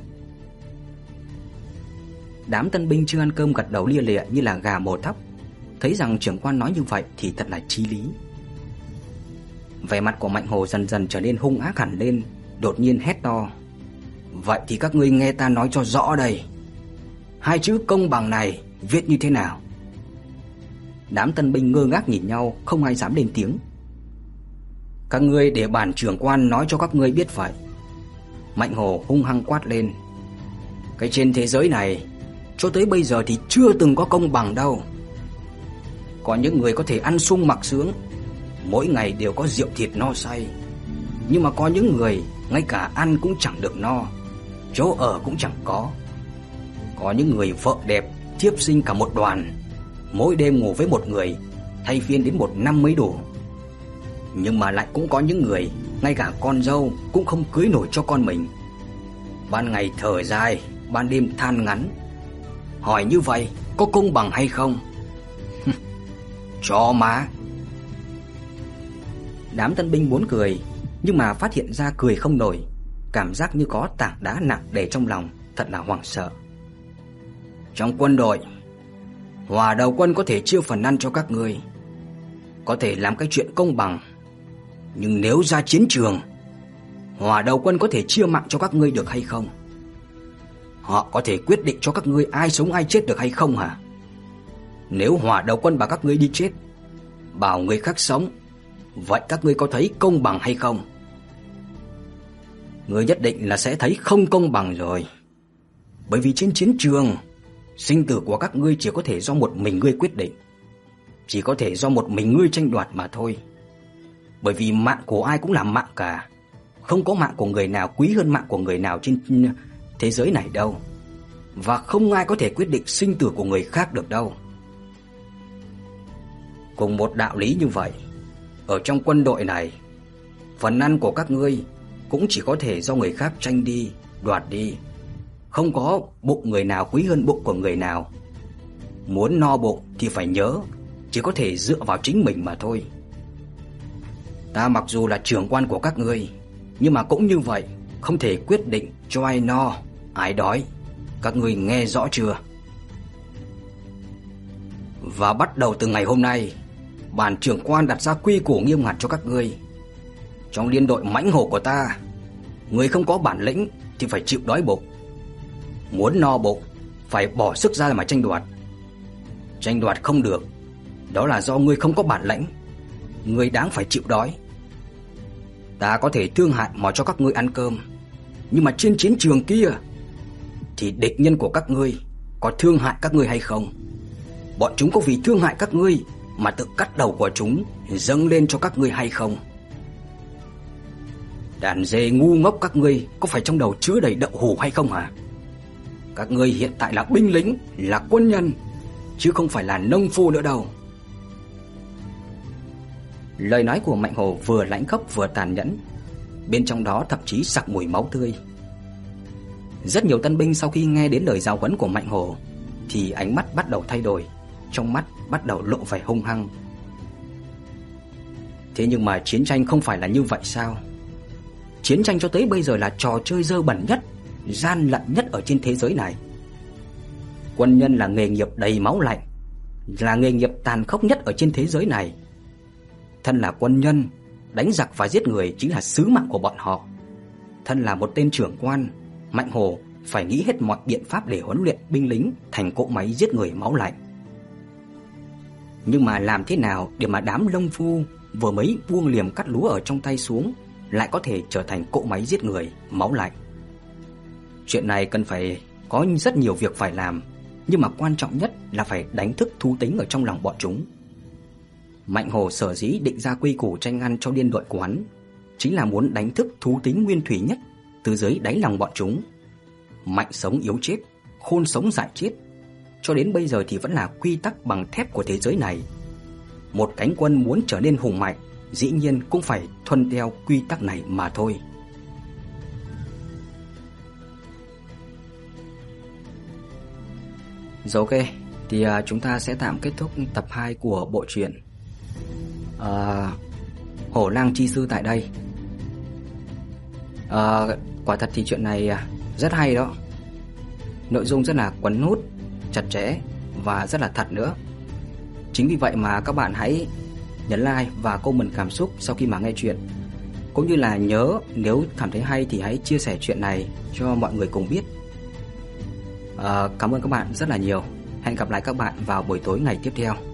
Đám tân binh chưa ăn cơm gật đầu lia lịa như là gà mổ thóc. Thấy rằng trưởng quan nói như vậy thì thật là chí lý. Vẻ mặt của Mạnh Hồ dần dần trở nên hung ác hẳn lên, đột nhiên hét to: "Vậy thì các ngươi nghe ta nói cho rõ đây. Hai chữ công bằng này viết như thế nào?" Đám tân binh ngơ ngác nhìn nhau, không ai dám lên tiếng. "Các ngươi để bản trưởng quan nói cho các ngươi biết vậy." Mạnh Hồ hung hăng quát lên: "Cái trên thế giới này cho tới bây giờ thì chưa từng có công bằng đâu. Có những người có thể ăn sung mặc sướng, mỗi ngày đều có rượu thịt no say. Nhưng mà có những người ngay cả ăn cũng chẳng được no, chỗ ở cũng chẳng có. Có những người vợ đẹp, thiếp sinh cả một đoàn, mỗi đêm ngủ với một người, thay phiên đến một năm mới đủ. Nhưng mà lại cũng có những người ngay cả con dâu cũng không cưới nổi cho con mình. Ban ngày thở dài, ban đêm than ngắn. Hỏi như vậy có công bằng hay không?" Chó má. Đám tân binh muốn cười, nhưng mà phát hiện ra cười không nổi. Cảm giác như có tảng đá nặng đè trong lòng, thật là hoảng sợ. Trong quân đội, Hòa đầu quân có thể chia phần ăn cho các ngươi, có thể làm cái chuyện công bằng. Nhưng nếu ra chiến trường, Hòa đầu quân có thể chia mạng cho các ngươi được hay không? Họ có thể quyết định cho các ngươi ai sống ai chết được hay không hả? Nếu Hòa đầu quân bảo các ngươi đi chết, bảo người khác sống, vậy các ngươi có thấy công bằng hay không? Ngươi nhất định là sẽ thấy không công bằng rồi. Bởi vì trên chiến trường, sinh tử của các ngươi chỉ có thể do một mình ngươi quyết định, chỉ có thể do một mình ngươi tranh đoạt mà thôi. Bởi vì mạng của ai cũng là mạng cả, không có mạng của người nào quý hơn mạng của người nào trên thế giới này đâu. Và không ai có thể quyết định sinh tử của người khác được đâu. Cùng một đạo lý như vậy, ở trong quân đội này, phần ăn của các ngươi cũng chỉ có thể do người khác tranh đi, đoạt đi. Không có bụng người nào quý hơn bụng của người nào. Muốn no bụng thì phải nhớ, chỉ có thể dựa vào chính mình mà thôi. Ta mặc dù là trưởng quan của các ngươi, nhưng mà cũng như vậy, không thể quyết định cho ai no, ai đói. Các ngươi nghe rõ chưa? Và bắt đầu từ ngày hôm nay, bản trưởng quan đặt ra quy củ nghiêm ngặt cho các ngươi. Trong liên đội mãnh hổ của ta, người không có bản lĩnh thì phải chịu đói bụng. Muốn no bụng phải bỏ sức ra mà tranh đoạt. Tranh đoạt không được, đó là do ngươi không có bản lĩnh, ngươi đáng phải chịu đói. Ta có thể thương hại mà cho các ngươi ăn cơm, nhưng mà trên chiến trường kia thì địch nhân của các ngươi có thương hại các ngươi hay không? Bọn chúng có vì thương hại các ngươi mà tự cắt đầu của chúng dâng lên cho các ngươi hay không? Đàn dê ngu ngốc các ngươi có phải trong đầu chứa đầy đậu hũ hay không hả? Các ngươi hiện tại là binh lính, là quân nhân, chứ không phải là nông phu nữa đâu. Lời nói của Mạnh Hồ vừa lãnh khốc vừa tàn nhẫn, bên trong đó thậm chí sặc mùi máu tươi. Rất nhiều tân binh sau khi nghe đến lời giáo huấn của Mạnh Hồ thì ánh mắt bắt đầu thay đổi, trong mắt bắt đầu lộ vẻ hung hăng. Thế nhưng mà chiến tranh không phải là như vậy sao? Chiến tranh cho tới bây giờ là trò chơi dơ bẩn nhất, gian lận nhất ở trên thế giới này. Quân nhân là nghề nghiệp đầy máu lạnh, là nghề nghiệp tàn khốc nhất ở trên thế giới này. Thân là quân nhân, đánh giặc và giết người chính là sứ mạng của bọn họ. Thân là một tên trưởng quan, Mạnh Hồ phải nghĩ hết mọi biện pháp để huấn luyện binh lính thành cỗ máy giết người máu lạnh. Nhưng mà làm thế nào để mà đám nông phu vừa mới buông liềm cắt lúa ở trong tay xuống lại có thể trở thành cỗ máy giết người máu lạnh? Chuyện này cần phải có rất nhiều việc phải làm, nhưng mà quan trọng nhất là phải đánh thức thú tính ở trong lòng bọn chúng. Mạnh Hồ sở dĩ định ra quy củ tranh ăn cho liên đội của hắn chính là muốn đánh thức thú tính nguyên thủy nhất từ dưới đáy lòng bọn chúng. Mạnh sống yếu chết, khôn sống dại chết, cho đến bây giờ thì vẫn là quy tắc bằng thép của thế giới này. Một cánh quân muốn trở nên hùng mạnh, dĩ nhiên cũng phải tuân theo quy tắc này mà thôi. Rồi ok, thì uh, chúng ta sẽ tạm kết thúc tập hai của bộ truyện uh, Hổ Lang Chi Sư tại đây. uh, Quả thật thì chuyện này rất hay đó. Nội dung rất là quấn hút, chặt chẽ và rất là thật nữa. Chính vì vậy mà các bạn hãy nhấn like và comment cảm xúc sau khi mà nghe chuyện. Cũng như là nhớ nếu cảm thấy hay thì hãy chia sẻ chuyện này cho mọi người cùng biết. à, Cảm ơn các bạn rất là nhiều. Hẹn gặp lại các bạn vào buổi tối ngày tiếp theo.